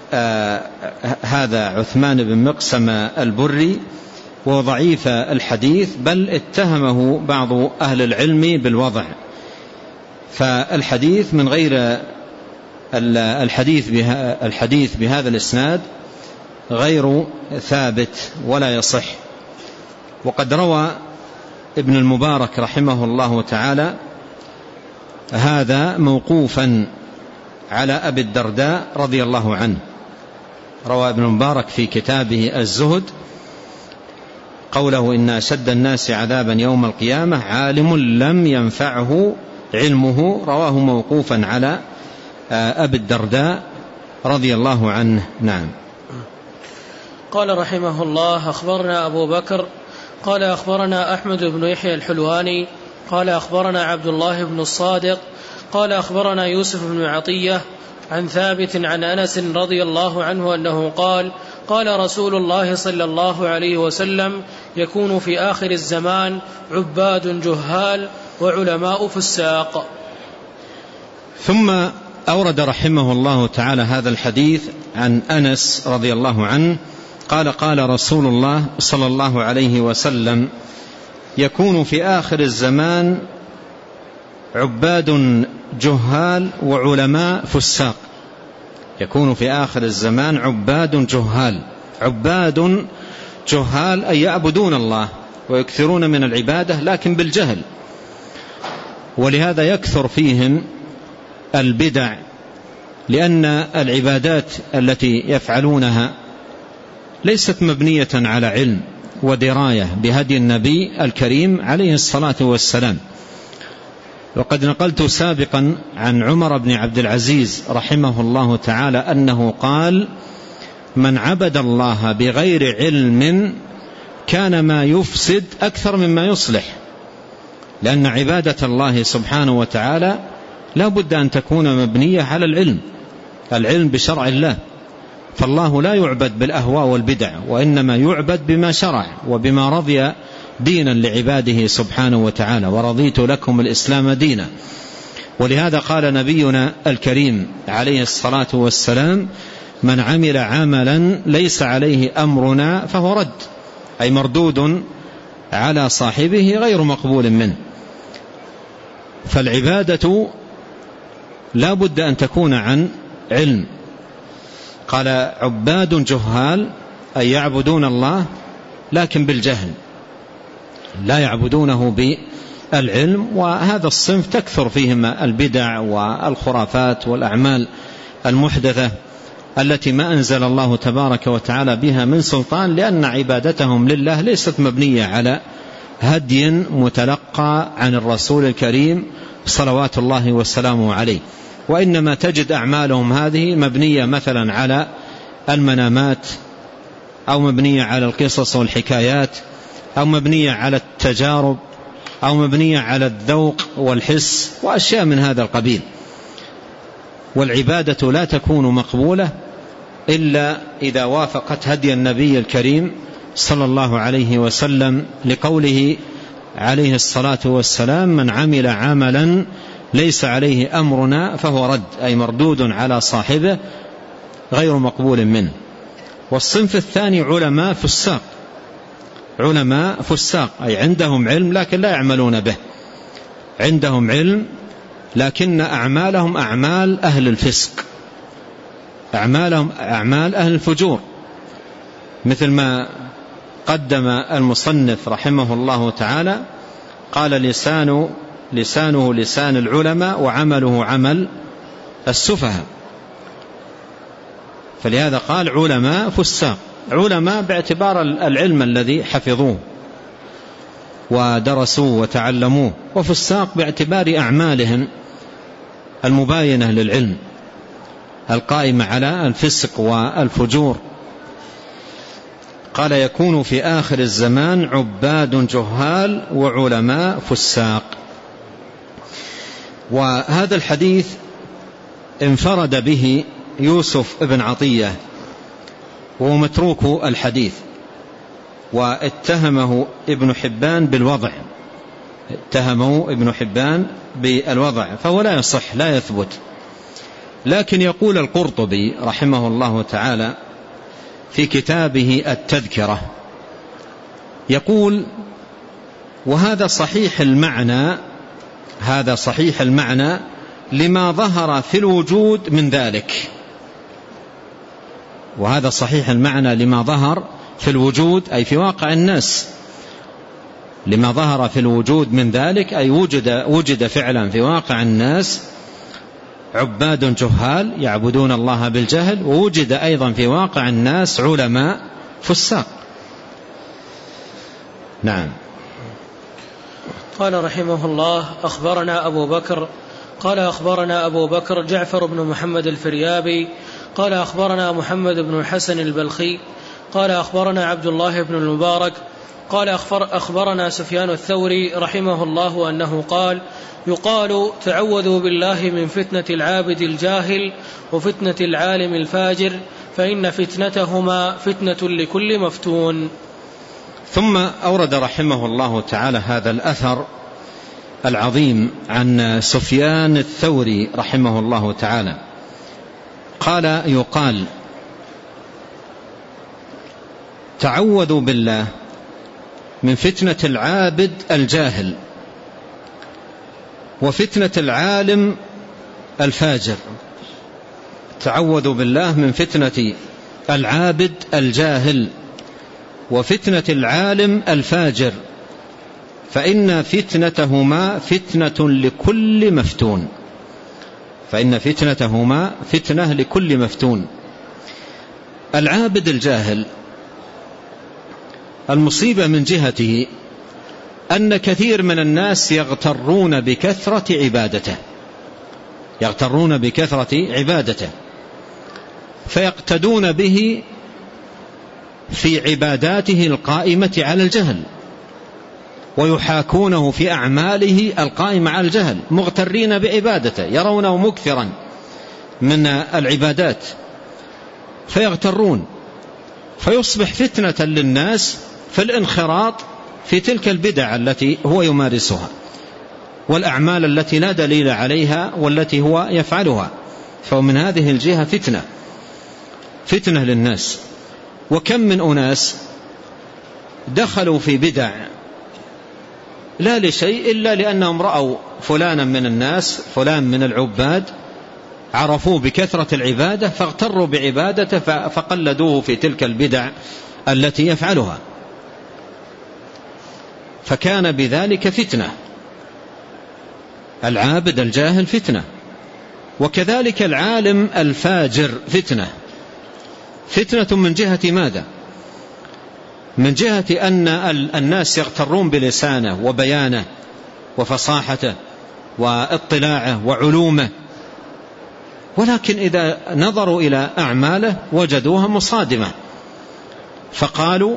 هذا عثمان بن مقسم البري، وضعيف الحديث، بل اتهمه بعض أهل العلم بالوضع. فالحديث من غير الحديث بها الحديث بهذا الإسناد غير ثابت ولا يصح. وقد روى ابن المبارك رحمه الله تعالى هذا موقوفا على أبي الدرداء رضي الله عنه. روى ابن المبارك في كتابه الزهد قوله: إن أشد الناس عذابا يوم القيامة عالم لم ينفعه علمه، رواه موقوفا على أبي الدرداء رضي الله عنه. نعم. قال رحمه الله: أخبرنا أبو بكر قال أخبرنا أحمد بن يحيى الحلواني قال أخبرنا عبد الله بن الصادق قال أخبرنا يوسف بن عطية عن ثابت عن أنس رضي الله عنه أنه قال: قال رسول الله صلى الله عليه وسلم: يكون في آخر الزمان عباد جهال وعلماء فساق. ثم أورد رحمه الله تعالى هذا الحديث عن أنس رضي الله عنه قال: قال رسول الله صلى الله عليه وسلم: يكون في آخر الزمان عباد جهال وعلماء فساق. يكون في آخر الزمان عباد جهال، عباد جهال أي يعبدون الله ويكثرون من العبادة لكن بالجهل. ولهذا يكثر فيهم البدع، لأن العبادات التي يفعلونها ليست مبنية على علم ودراية بهدي النبي الكريم عليه الصلاة والسلام. وقد نقلت سابقا عن عمر بن عبد العزيز رحمه الله تعالى أنه قال: من عبد الله بغير علم كان ما يفسد أكثر مما يصلح. لأن عبادة الله سبحانه وتعالى لا بد أن تكون مبنية على العلم، العلم بشرع الله. فالله لا يعبد بالأهواء والبدع، وإنما يعبد بما شرع وبما رضي دينا لعباده سبحانه وتعالى: ورضيت لكم الإسلام دينا. ولهذا قال نبينا الكريم عليه الصلاة والسلام: من عمل عملا ليس عليه أمرنا فهو رد، أي مردود على صاحبه غير مقبول منه. فالعبادة لا بد أن تكون عن علم. قال: عباد جهال أي يعبدون الله لكن بالجهل. لا يعبدونه بالعلم. وهذا الصنف تكثر فيهم البدع والخرافات والأعمال المحدثة التي ما أنزل الله تبارك وتعالى بها من سلطان، لأن عبادتهم لله ليست مبنية على هدي متلقى عن الرسول الكريم صلوات الله والسلام عليه، وإنما تجد أعمالهم هذه مبنية مثلا على المنامات، أو مبنية على القصص والحكايات، أو مبنية على التجارب، أو مبنية على الذوق والحس وأشياء من هذا القبيل. والعبادة لا تكون مقبولة إلا إذا وافقت هدي النبي الكريم صلى الله عليه وسلم، لقوله عليه الصلاة والسلام: من عمل عملا ليس عليه أمرنا فهو رد، أي مردود على صاحبه غير مقبول منه. والصنف الثاني علماء فساق، علماء فساق أي عندهم علم لكن لا يعملون به، عندهم علم لكن أعمالهم أعمال أهل الفسق، أعمالهم أعمال أهل الفجور، مثل ما قدم المصنف رحمه الله تعالى، قال: لسان لسانه لسان العلماء وعمله عمل السفهاء. فلهذا قال علماء فساق، علماء باعتبار العلم الذي حفظوه ودرسوه وتعلموه، وفساق باعتبار أعمالهم المباينة للعلم القائمة على الفسق والفجور. قال: يكون في آخر الزمان عباد جهال وعلماء فساق. وهذا الحديث انفرد به يوسف ابن عطية، وهو متروك الحديث، واتهمه ابن حبان بالوضع، اتهمه ابن حبان بالوضع، فهو لا يصح لا يثبت. لكن يقول القرطبي رحمه الله تعالى في كتابه التذكرة، يقول: وهذا صحيح المعنى، هذا صحيح المعنى لما ظهر في الوجود من ذلك، وهذا صحيح المعنى لما ظهر في الوجود أي في واقع الناس، لما ظهر في الوجود من ذلك أي وجد, وجد فعلا في واقع الناس عباد جهال يعبدون الله بالجهل، ووجد أيضا في واقع الناس علماء فساق. نعم. قال رحمه الله: أخبرنا أبو بكر قال أخبرنا أبو بكر جعفر بن محمد الفريابي قال أخبرنا محمد بن الحسن البلخي قال أخبرنا عبد الله بن المبارك قال أخبر أخبرنا سفيان الثوري رحمه الله أنه قال: يقال تعوذوا بالله من فتنة العابد الجاهل وفتنة العالم الفاجر، فإن فتنتهما فتنة لكل مفتون. ثم أورد رحمه الله تعالى هذا الأثر العظيم عن سفيان الثوري رحمه الله تعالى قال: يقال تعوذوا بالله من فتنة العابد الجاهل وفتنة العالم الفاجر. تعوذوا بالله من فتنة العابد الجاهل وفتنة العالم الفاجر، فإن فتنتهما فتنة لكل مفتون، فإن فتنتهما فتنة لكل مفتون. العابد الجاهل المصيبة من جهته أن كثير من الناس يغترون بكثرة عبادته، يغترون بكثرة عبادته فيقتدون به في عباداته القائمة على الجهل، ويحاكونه في أعماله القائمة على الجهل، مغترين بعبادته، يرونه مكثرا من العبادات فيغترون، فيصبح فتنة للناس في الانخراط في تلك البدع التي هو يمارسها والأعمال التي لا دليل عليها والتي هو يفعلها، فمن هذه الجهة فتنة فتنة للناس. وكم من أناس دخلوا في بدع لا لشيء إلا لأنهم رأوا فلانا من الناس، فلان من العباد، عرفوه بكثرة العبادة فاغتروا بعبادته فقلدوه في تلك البدع التي يفعلها. فكان بذلك فتنة. العابد الجاهل فتنة، وكذلك العالم الفاجر فتنة. فتنة من جهة ماذا؟ من جهة أن الناس يغترون بلسانه وبيانه وفصاحته واطلاعه وعلومه، ولكن إذا نظروا إلى أعماله وجدوها مصادمة، فقالوا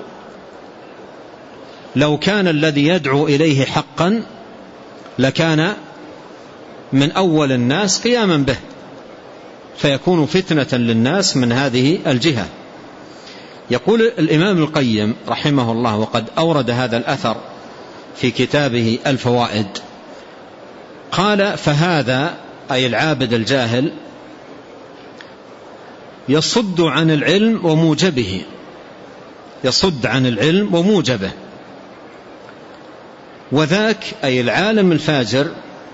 لو كان الذي يدعو إليه حقا لكان من أول الناس قياما به، فيكون فتنة للناس من هذه الجهة. يقول الإمام القيم رحمه الله، وقد أورد هذا الأثر في كتابه الفوائد، قال: فهذا أي العابد الجاهل يصد عن العلم وموجبه، يصد عن العلم وموجبه، وذاك أي العالم الفاجر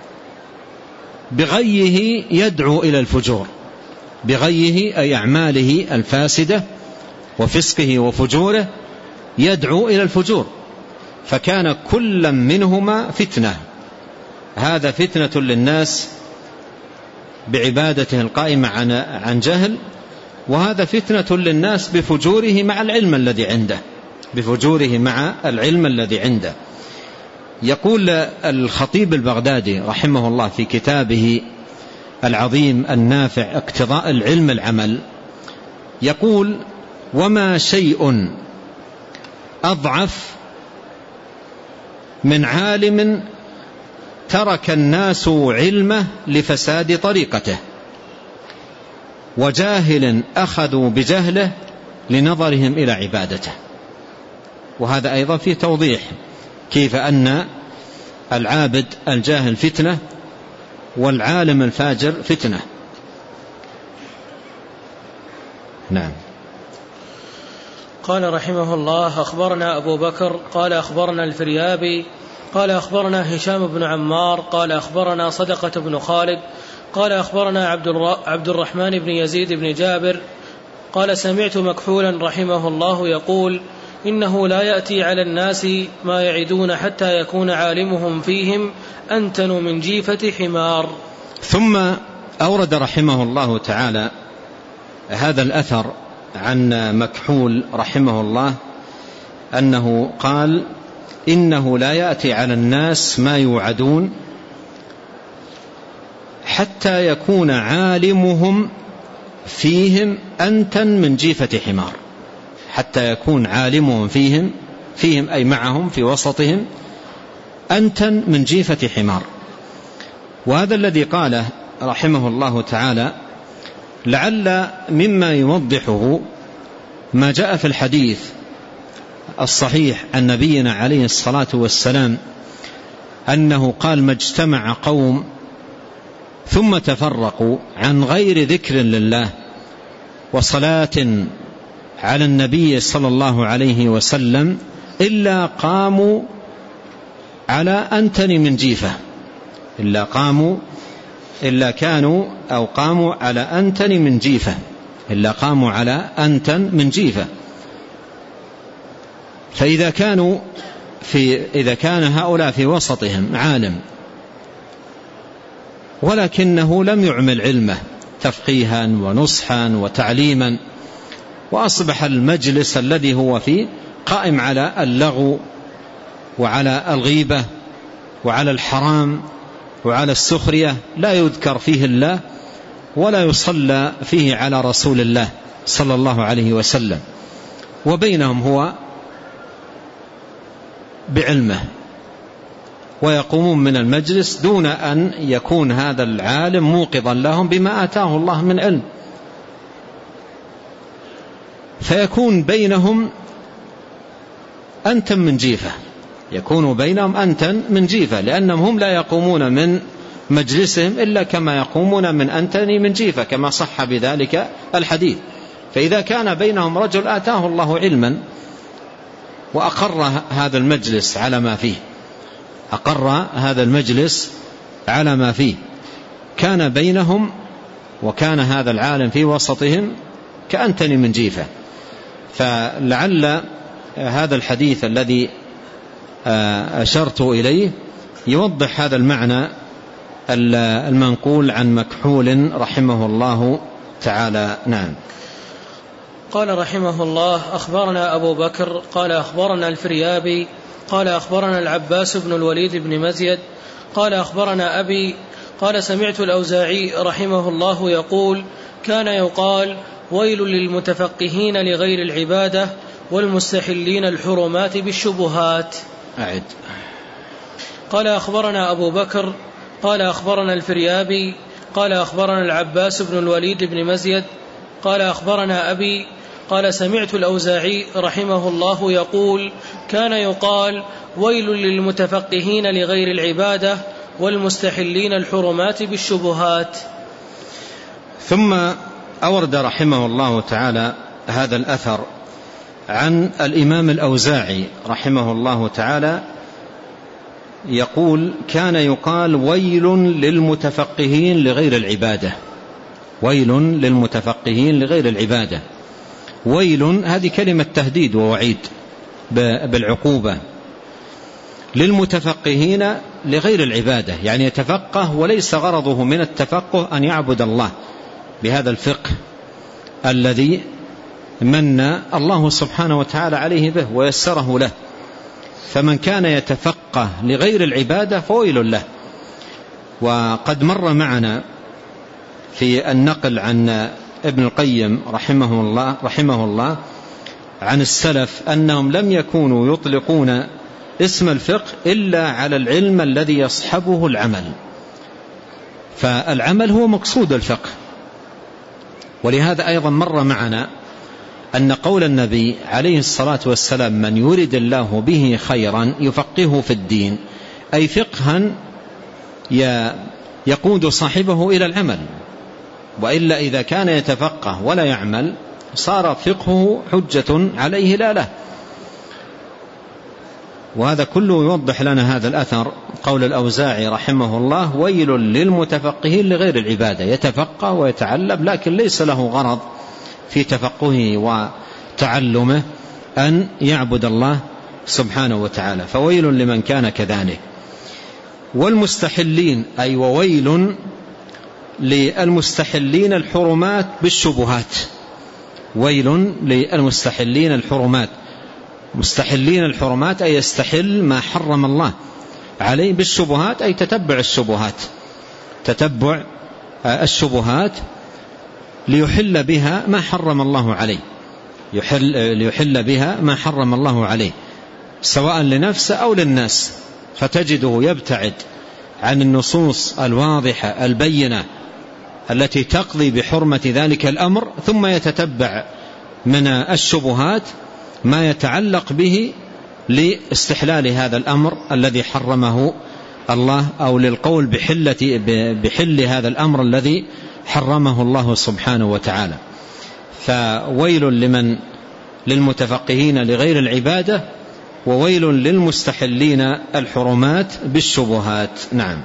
بغيه يدعو إلى الفجور، بغيه أي أعماله الفاسدة وفسقه وفجوره يدعو إلى الفجور، فكان كل منهما فتنة. هذا فتنة للناس بعبادته القائمة عن جهل، وهذا فتنة للناس بفجوره مع العلم الذي عنده، بفجوره مع العلم الذي عنده. يقول الخطيب البغدادي رحمه الله في كتابه العظيم النافع اقتضاء العلم العمل، يقول: وما شيء أضعف من عالم ترك الناس علمه لفساد طريقته، وجاهل أخذوا بجهله لنظرهم إلى عبادته. وهذا أيضا فيه توضيح كيف أن العابد الجاهل فتنة والعالم الفاجر فتنة. نعم. قال رحمه الله: أخبرنا أبو بكر قال أخبرنا الفريابي قال أخبرنا هشام بن عمار قال أخبرنا صدقة بن خالد قال أخبرنا عبد الرحمن بن يزيد بن جابر قال: سمعت مكحولا رحمه الله يقول: إنه لا يأتي على الناس ما يعدون حتى يكون عالمهم فيهم أنتن من جيفة حمار. ثم أورد رحمه الله تعالى هذا الأثر عن مكحول رحمه الله أنه قال: إنه لا يأتي على الناس ما يوعدون حتى يكون عالمهم فيهم أنتن من جيفة حمار. حتى يكون عالمهم فيهم فيهم أي معهم في وسطهم أنتن من جيفة حمار. وهذا الذي قاله رحمه الله تعالى لعل مما يوضحه ما جاء في الحديث الصحيح عن نبينا عليه الصلاة والسلام أنه قال: ما اجتمع قوم ثم تفرقوا عن غير ذكر لله وصلاة على النبي صلى الله عليه وسلم إلا قاموا على أنتن من جيفة، إلا قاموا إلا كانوا أو قاموا على أنتن من جيفة، إلا قاموا على أنتن من جيفة. فإذا كانوا في إذا كان هؤلاء في وسطهم عالم ولكنه لم يعمل علمه تفقيها ونصحا وتعليما، وأصبح المجلس الذي هو فيه قائم على اللغو وعلى الغيبة وعلى الحرام وعلى السخرية، لا يذكر فيه الله ولا يصلى فيه على رسول الله صلى الله عليه وسلم، وبينهم هو بعلمه، ويقومون من المجلس دون أن يكون هذا العالم موقظا لهم بما آتاه الله من علم، فيكون بينهم أنتن من جيفة، يكون بينهم أنتن من جيفة، لأنهم هم لا يقومون من مجلسهم إلا كما يقومون من أنتن من جيفة، كما صح بذلك الحديث. فإذا كان بينهم رجل آتاه الله علما وأقر هذا المجلس على ما فيه، أقر هذا المجلس على ما فيه، كان بينهم وكان هذا العالم في وسطهم كأنتن من جيفة. فلعل هذا الحديث الذي أشرت إليه يوضح هذا المعنى المنقول عن مكحول رحمه الله تعالى. نعم. قال رحمه الله: أخبرنا أبو بكر قال أخبرنا الفريابي قال أخبرنا العباس بن الوليد بن مزيد قال أخبرنا أبي قال سمعت الأوزاعي رحمه الله يقول: كان يقال: ويل للمتفقهين لغير العبادة والمستحلين الحرمات بالشبهات. أعد. قال أخبرنا أبو بكر قال أخبرنا الفريابي قال أخبرنا العباس بن الوليد بن مزيد قال أخبرنا أبي قال سمعت الأوزاعي رحمه الله يقول: كان يقال: ويل للمتفقهين لغير العبادة والمستحلين الحرمات بالشبهات. ثم أورد رحمه الله تعالى هذا الأثر عن الإمام الأوزاعي رحمه الله تعالى يقول: كان يقال: ويل للمتفقهين لغير العبادة. ويل للمتفقهين لغير العبادة. ويل هذه كلمة تهديد ووعيد بالعقوبة. للمتفقهين لغير العبادة يعني يتفقه وليس غرضه من التفقه أن يعبد الله بهذا الفقه الذي من الله سبحانه وتعالى عليه به ويسره له. فمن كان يتفقه لغير العبادة فويل له. وقد مر معنا في النقل عن ابن القيم رحمه الله, رحمه الله عن السلف أنهم لم يكونوا يطلقون اسم الفقه إلا على العلم الذي يصحبه العمل. فالعمل هو مقصود الفقه. ولهذا أيضا مر معنا أن قول النبي عليه الصلاة والسلام: من يرد الله به خيرا يفقهه في الدين، أي فقها يقود صاحبه إلى العمل. وإلا إذا كان يتفقه ولا يعمل صار فقهه حجة عليه لا له. وهذا كله يوضح لنا هذا الأثر. قول الأوزاعي رحمه الله: ويل للمتفقهين لغير العبادة، يتفقه ويتعلم لكن ليس له غرض في تفقهه وتعلمه أن يعبد الله سبحانه وتعالى، فويل لمن كان كذلك. والمستحلين أي وويل للمستحلين الحرمات بالشبهات. ويل للمستحلين الحرمات. مستحلين الحرمات أي يستحل ما حرم الله عليه بالشبهات، أي تتبع الشبهات، تتبع الشبهات ليحل بها ما حرم الله عليه، يحل ليحل بها ما حرم الله عليه سواء لنفسه أو للناس. فتجده يبتعد عن النصوص الواضحة البينة التي تقضي بحرمة ذلك الأمر، ثم يتتبع من الشبهات ما يتعلق به لاستحلال هذا الأمر الذي حرمه الله، أو للقول بحلة بحل هذا الأمر الذي حرمه الله سبحانه وتعالى. فويل لمن للمتفقهين لغير العبادة، وويل للمستحلين الحرمات بالشبهات. نعم.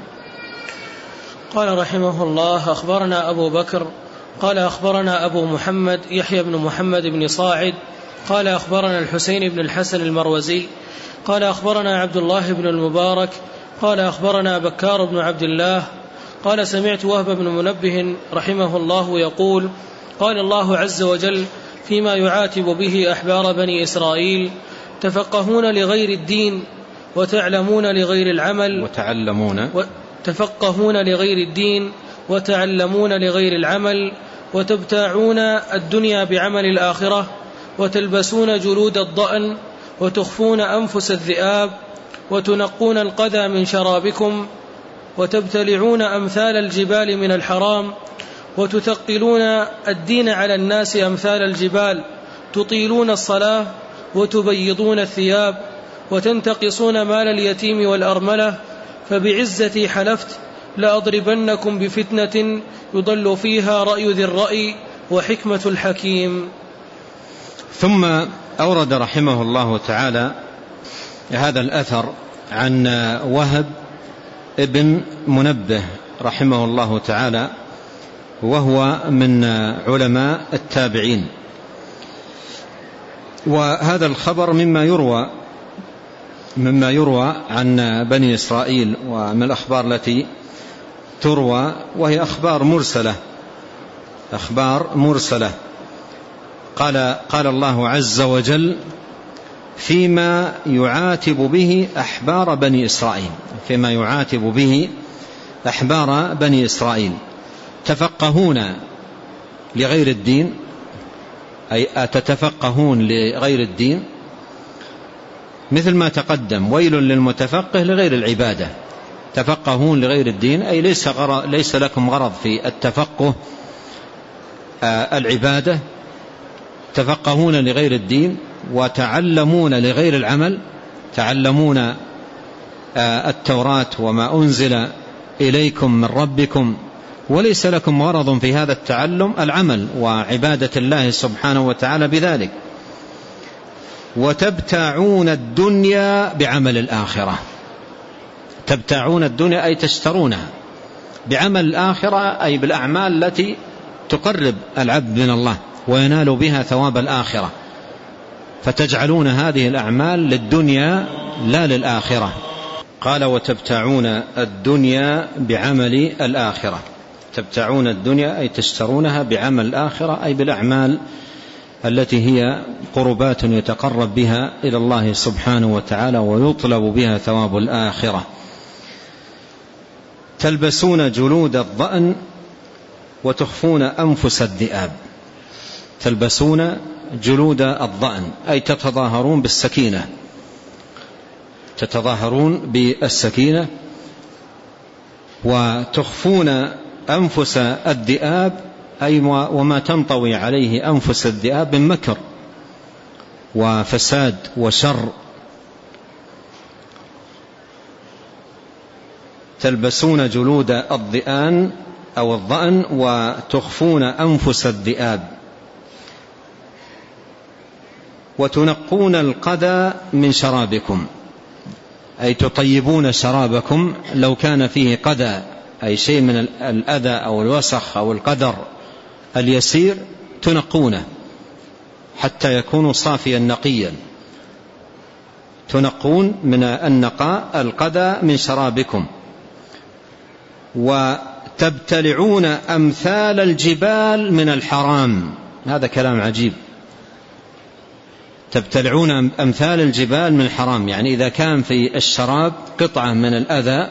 قال رحمه الله: أخبرنا أبو بكر قال أخبرنا أبو محمد يحيى بن محمد بن صاعد قال أخبرنا الحسين بن الحسن المروزي قال أخبرنا عبد الله بن المبارك قال أخبرنا بكار بن عبد الله قال سمعت وهب بن منبه رحمه الله يقول: قال الله عز وجل فيما يعاتب به أحبار بني إسرائيل: تفقهون لغير الدين وتعلمون لغير العمل وتعلمون تفقهون لغير الدين وتعلمون لغير العمل وتبتاعون الدنيا بعمل الآخرة وتلبسون جلود الضأن وتخفون أنفس الذئاب وتنقون القذى من شرابكم وتبتلعون أمثال الجبال من الحرام وتثقلون الدين على الناس أمثال الجبال تطيلون الصلاة وتبيضون الثياب وتنتقصون مال اليتيم والأرملة فبعزتي حلفت لأضربنكم بفتنة يضل فيها رأي ذي الرأي وحكمة الحكيم. ثم أورد رحمه الله تعالى هذا الأثر عن وهب ابن منبه رحمه الله تعالى، وهو من علماء التابعين. وهذا الخبر مما يروى مما يروى عن بني إسرائيل ومن الأخبار التي تروى، وهي أخبار مرسلة أخبار مرسلة قال قال الله عز وجل فيما يعاتب به أحبار بني إسرائيل فيما يعاتب به أحبار بني إسرائيل تفقهون لغير الدين، أي أتتفقهون لغير الدين، مثل ما تقدم ويل للمتفقه لغير العبادة. تفقهون لغير الدين أي ليس, ليس لكم غرض في التفقه آه العبادة، تفقهون لغير الدين وتعلمون لغير العمل، تعلمون آه التوراة وما أنزل إليكم من ربكم، وليس لكم غرض في هذا التعلم العمل وعبادة الله سبحانه وتعالى بذلك. وتبتاعون الدنيا بعمل الآخرة، تبتاعون الدنيا أي تشترونها بعمل الآخرة، أي بالأعمال التي تقرب العبد من الله وينال بها ثواب الآخرة، فتجعلون هذه الأعمال للدنيا لا للآخرة. قال وتبتاعون الدنيا بعمل الآخرة، تبتاعون الدنيا أي تشترونها بعمل الآخرة، أي بالأعمال التي هي قربات يتقرب بها إلى الله سبحانه وتعالى ويطلب بها ثواب الآخرة. تلبسون جلود الضأن وتخفون أنفس الذئاب، تلبسون جلود الضأن أي تتظاهرون بالسكينة، تتظاهرون بالسكينة. وتخفون أنفس الذئاب أي وما تنطوي عليه أنفس الذئاب من مكر وفساد وشر. تلبسون جلود الضئان أو الضأن وتخفون أنفس الذئاب. وتنقون القذى من شرابكم أي تطيبون شرابكم لو كان فيه قذى، أي شيء من الأذى أو الوسخ أو القدر اليسير تنقونه حتى يكون صافيا نقيا. تنقون من النقاء القذى من شرابكم. وتبتلعون أمثال الجبال من الحرام، هذا كلام عجيب. تبتلعون أمثال الجبال من الحرام، يعني إذا كان في الشراب قطعة من الأذى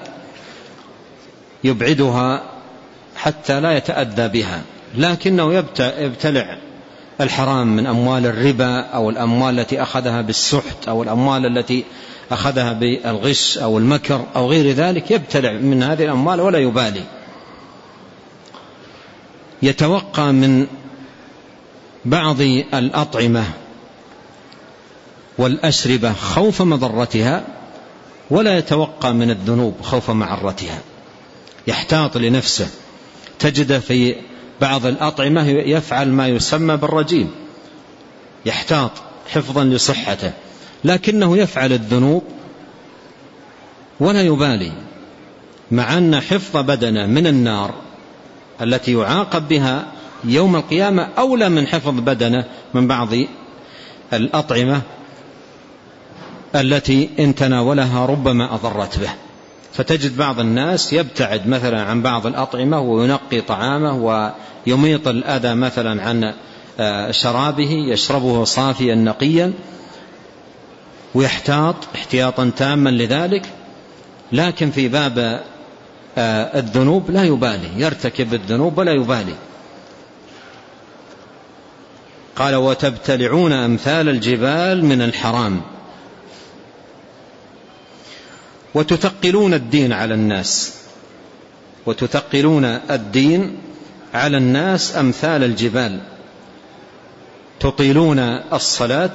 يبعدها حتى لا يتأذى بها، لكنه يبتلع الحرام من أموال الربا أو الأموال التي أخذها بالسحت أو الأموال التي أخذها بالغش أو المكر أو غير ذلك، يبتلع من هذه الأموال ولا يبالي. يتوقع من بعض الأطعمة والأشربة خوف مضرتها ولا يتوقع من الذنوب خوف معرتها، يحتاط لنفسه. تجد في بعض الأطعمة يفعل ما يسمى بالرجيم، يحتاط حفظا لصحته، لكنه يفعل الذنوب ولا يبالي، مع أن حفظ بدنه من النار التي يعاقب بها يوم القيامة أولى من حفظ بدنه من بعض الأطعمة التي إن تناولها ربما أضرت به. فتجد بعض الناس يبتعد مثلا عن بعض الأطعمة وينقي طعامه ويميط الأذى مثلا عن شرابه، يشربه صافيا نقيا ويحتاط احتياطا تاما لذلك، لكن في باب الذنوب لا يبالي، يرتكب الذنوب ولا يبالي. قال وتبتلعون أمثال الجبال من الحرام. وتثقلون الدين على الناس، وتثقلون الدين على الناس أمثال الجبال. تطيلون الصلاة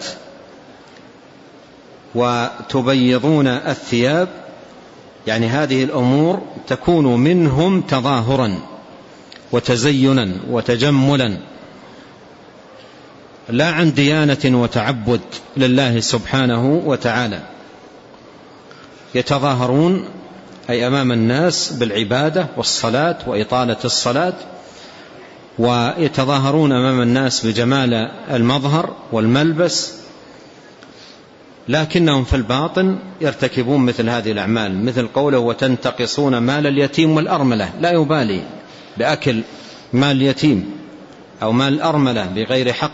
وتبيضون الثياب، يعني هذه الأمور تكون منهم تظاهرا وتزينا وتجملا، لا عن ديانة وتعبد لله سبحانه وتعالى. يتظاهرون أي أمام الناس بالعبادة والصلاة وإطالة الصلاة، ويتظاهرون أمام الناس بجمال المظهر والملبس، لكنهم في الباطن يرتكبون مثل هذه الأعمال، مثل قوله وتنتقصون مال اليتيم والأرملة، لا يبالي بأكل مال اليتيم أو مال الأرملة بغير حق.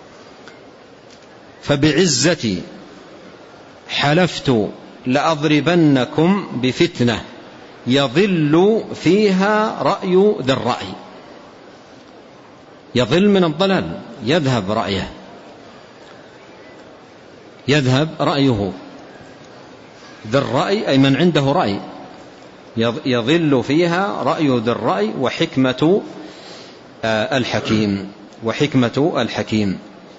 فبعزتي حلفت لأضربنكم بفتنة يضل فيها رأي ذي الرأي. يضل من الضلال، يذهب رأيه، يذهب رأيه. ذي الرأي أي من عنده رأي، يضل فيها رأي ذي الرأي وحكمة الحكيم وحكمة الحكيم.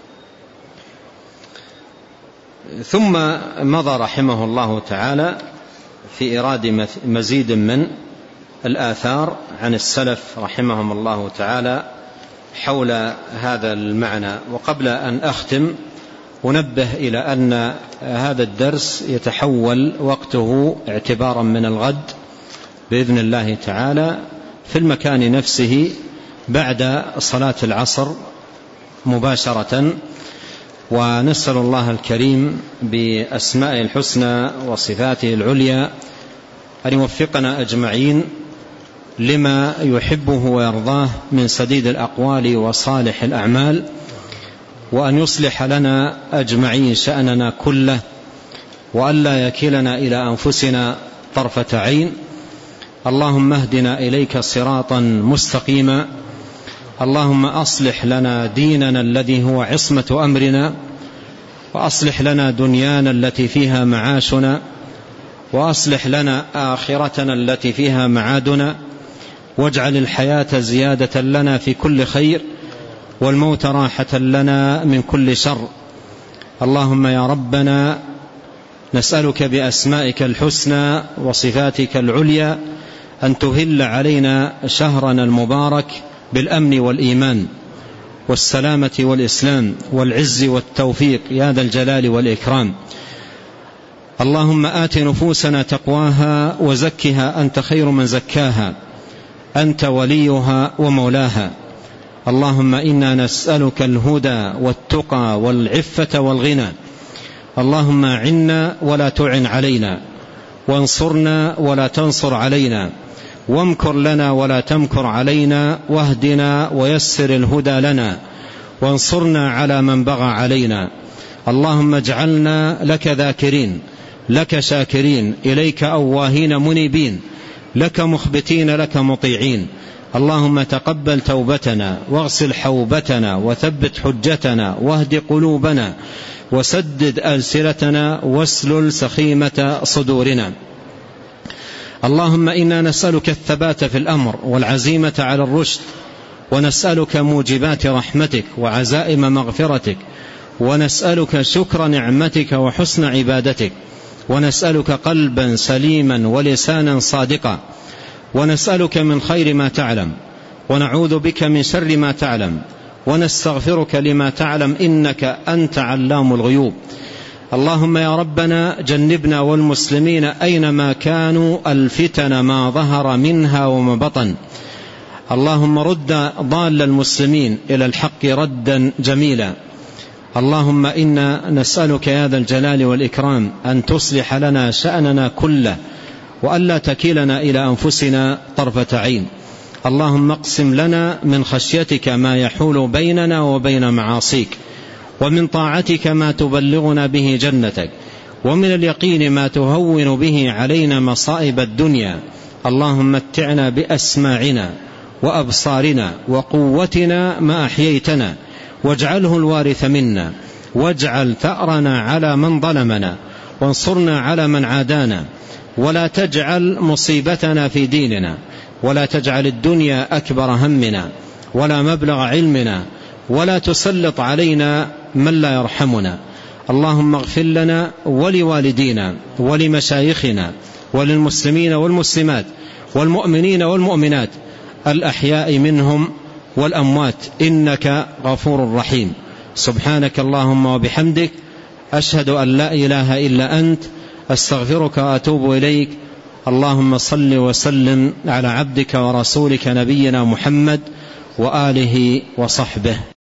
ثم مضى رحمه الله تعالى في إيراد مزيد من الآثار عن السلف رحمهم الله تعالى حول هذا المعنى. وقبل أن أختم أنبه إلى أن هذا الدرس يتحول وقته اعتبارا من الغد بإذن الله تعالى في المكان نفسه بعد صلاة العصر مباشرة. ونسأل الله الكريم بأسمائه الحسنى وصفاته العليا أن يوفقنا أجمعين لما يحبه ويرضاه من سديد الأقوال وصالح الأعمال، وأن يصلح لنا أجمعين شأننا كله، وأن لا يكلنا إلى أنفسنا طرفة عين. اللهم اهدنا إليك صراطا مستقيما. اللهم أصلح لنا ديننا الذي هو عصمة أمرنا، وأصلح لنا دنيانا التي فيها معاشنا، وأصلح لنا آخرتنا التي فيها معادنا، واجعل الحياة زيادة لنا في كل خير، والموت راحة لنا من كل شر. اللهم يا ربنا نسألك بأسمائك الحسنى وصفاتك العليا أن تهل علينا شهرنا المبارك بالأمن والإيمان والسلامة والإسلام والعز والتوفيق يا ذا الجلال والإكرام. اللهم آت نفوسنا تقواها وزكها أنت خير من زكاها، أنت وليها ومولاها. اللهم إنا نسألك الهدى والتقى والعفة والغنى. اللهم أعنا ولا تعن علينا، وانصرنا ولا تنصر علينا، وامكر لنا ولا تمكر علينا، واهدنا ويسر الهدى لنا، وانصرنا على من بغى علينا. اللهم اجعلنا لك ذاكرين، لك شاكرين، إليك أواهين منيبين، لك مخبتين، لك مطيعين. اللهم تقبل توبتنا، واغسل حوبتنا، وثبت حجتنا، واهد قلوبنا، وسدد ألسنتنا، واسلل سخيمة صدورنا. اللهم إنا نسألك الثبات في الأمر والعزيمة على الرشد، ونسألك موجبات رحمتك وعزائم مغفرتك، ونسألك شكر نعمتك وحسن عبادتك، ونسألك قلبا سليما ولسانا صادقا، ونسألك من خير ما تعلم، ونعوذ بك من شر ما تعلم، ونستغفرك لما تعلم، إنك أنت علام الغيوب. اللهم يا ربنا جنبنا والمسلمين أينما كانوا الفتن ما ظهر منها وما بطن. اللهم رد ضال المسلمين إلى الحق ردا جميلا. اللهم إنا نسألك يا ذا الجلال والإكرام أن تصلح لنا شأننا كله، وألا تكلنا إلى أنفسنا طرفة عين. اللهم اقسم لنا من خشيتك ما يحول بيننا وبين معاصيك، ومن طاعتك ما تبلغنا به جنتك، ومن اليقين ما تهون به علينا مصائب الدنيا. اللهم متعنا بأسماعنا وأبصارنا وقوتنا ما أحييتنا، واجعله الوارث منا، واجعل ثأرنا على من ظلمنا، وانصرنا على من عادانا، ولا تجعل مصيبتنا في ديننا، ولا تجعل الدنيا أكبر همنا ولا مبلغ علمنا، ولا تسلط علينا من لا يرحمنا. اللهم اغفر لنا ولوالدينا ولمشايخنا وللمسلمين والمسلمات والمؤمنين والمؤمنات الأحياء منهم والأموات، إنك غفور رحيم. سبحانك اللهم وبحمدك، أشهد أن لا إله إلا أنت، أستغفرك وأتوب إليك. اللهم صل وسلم على عبدك ورسولك نبينا محمد وآله وصحبه.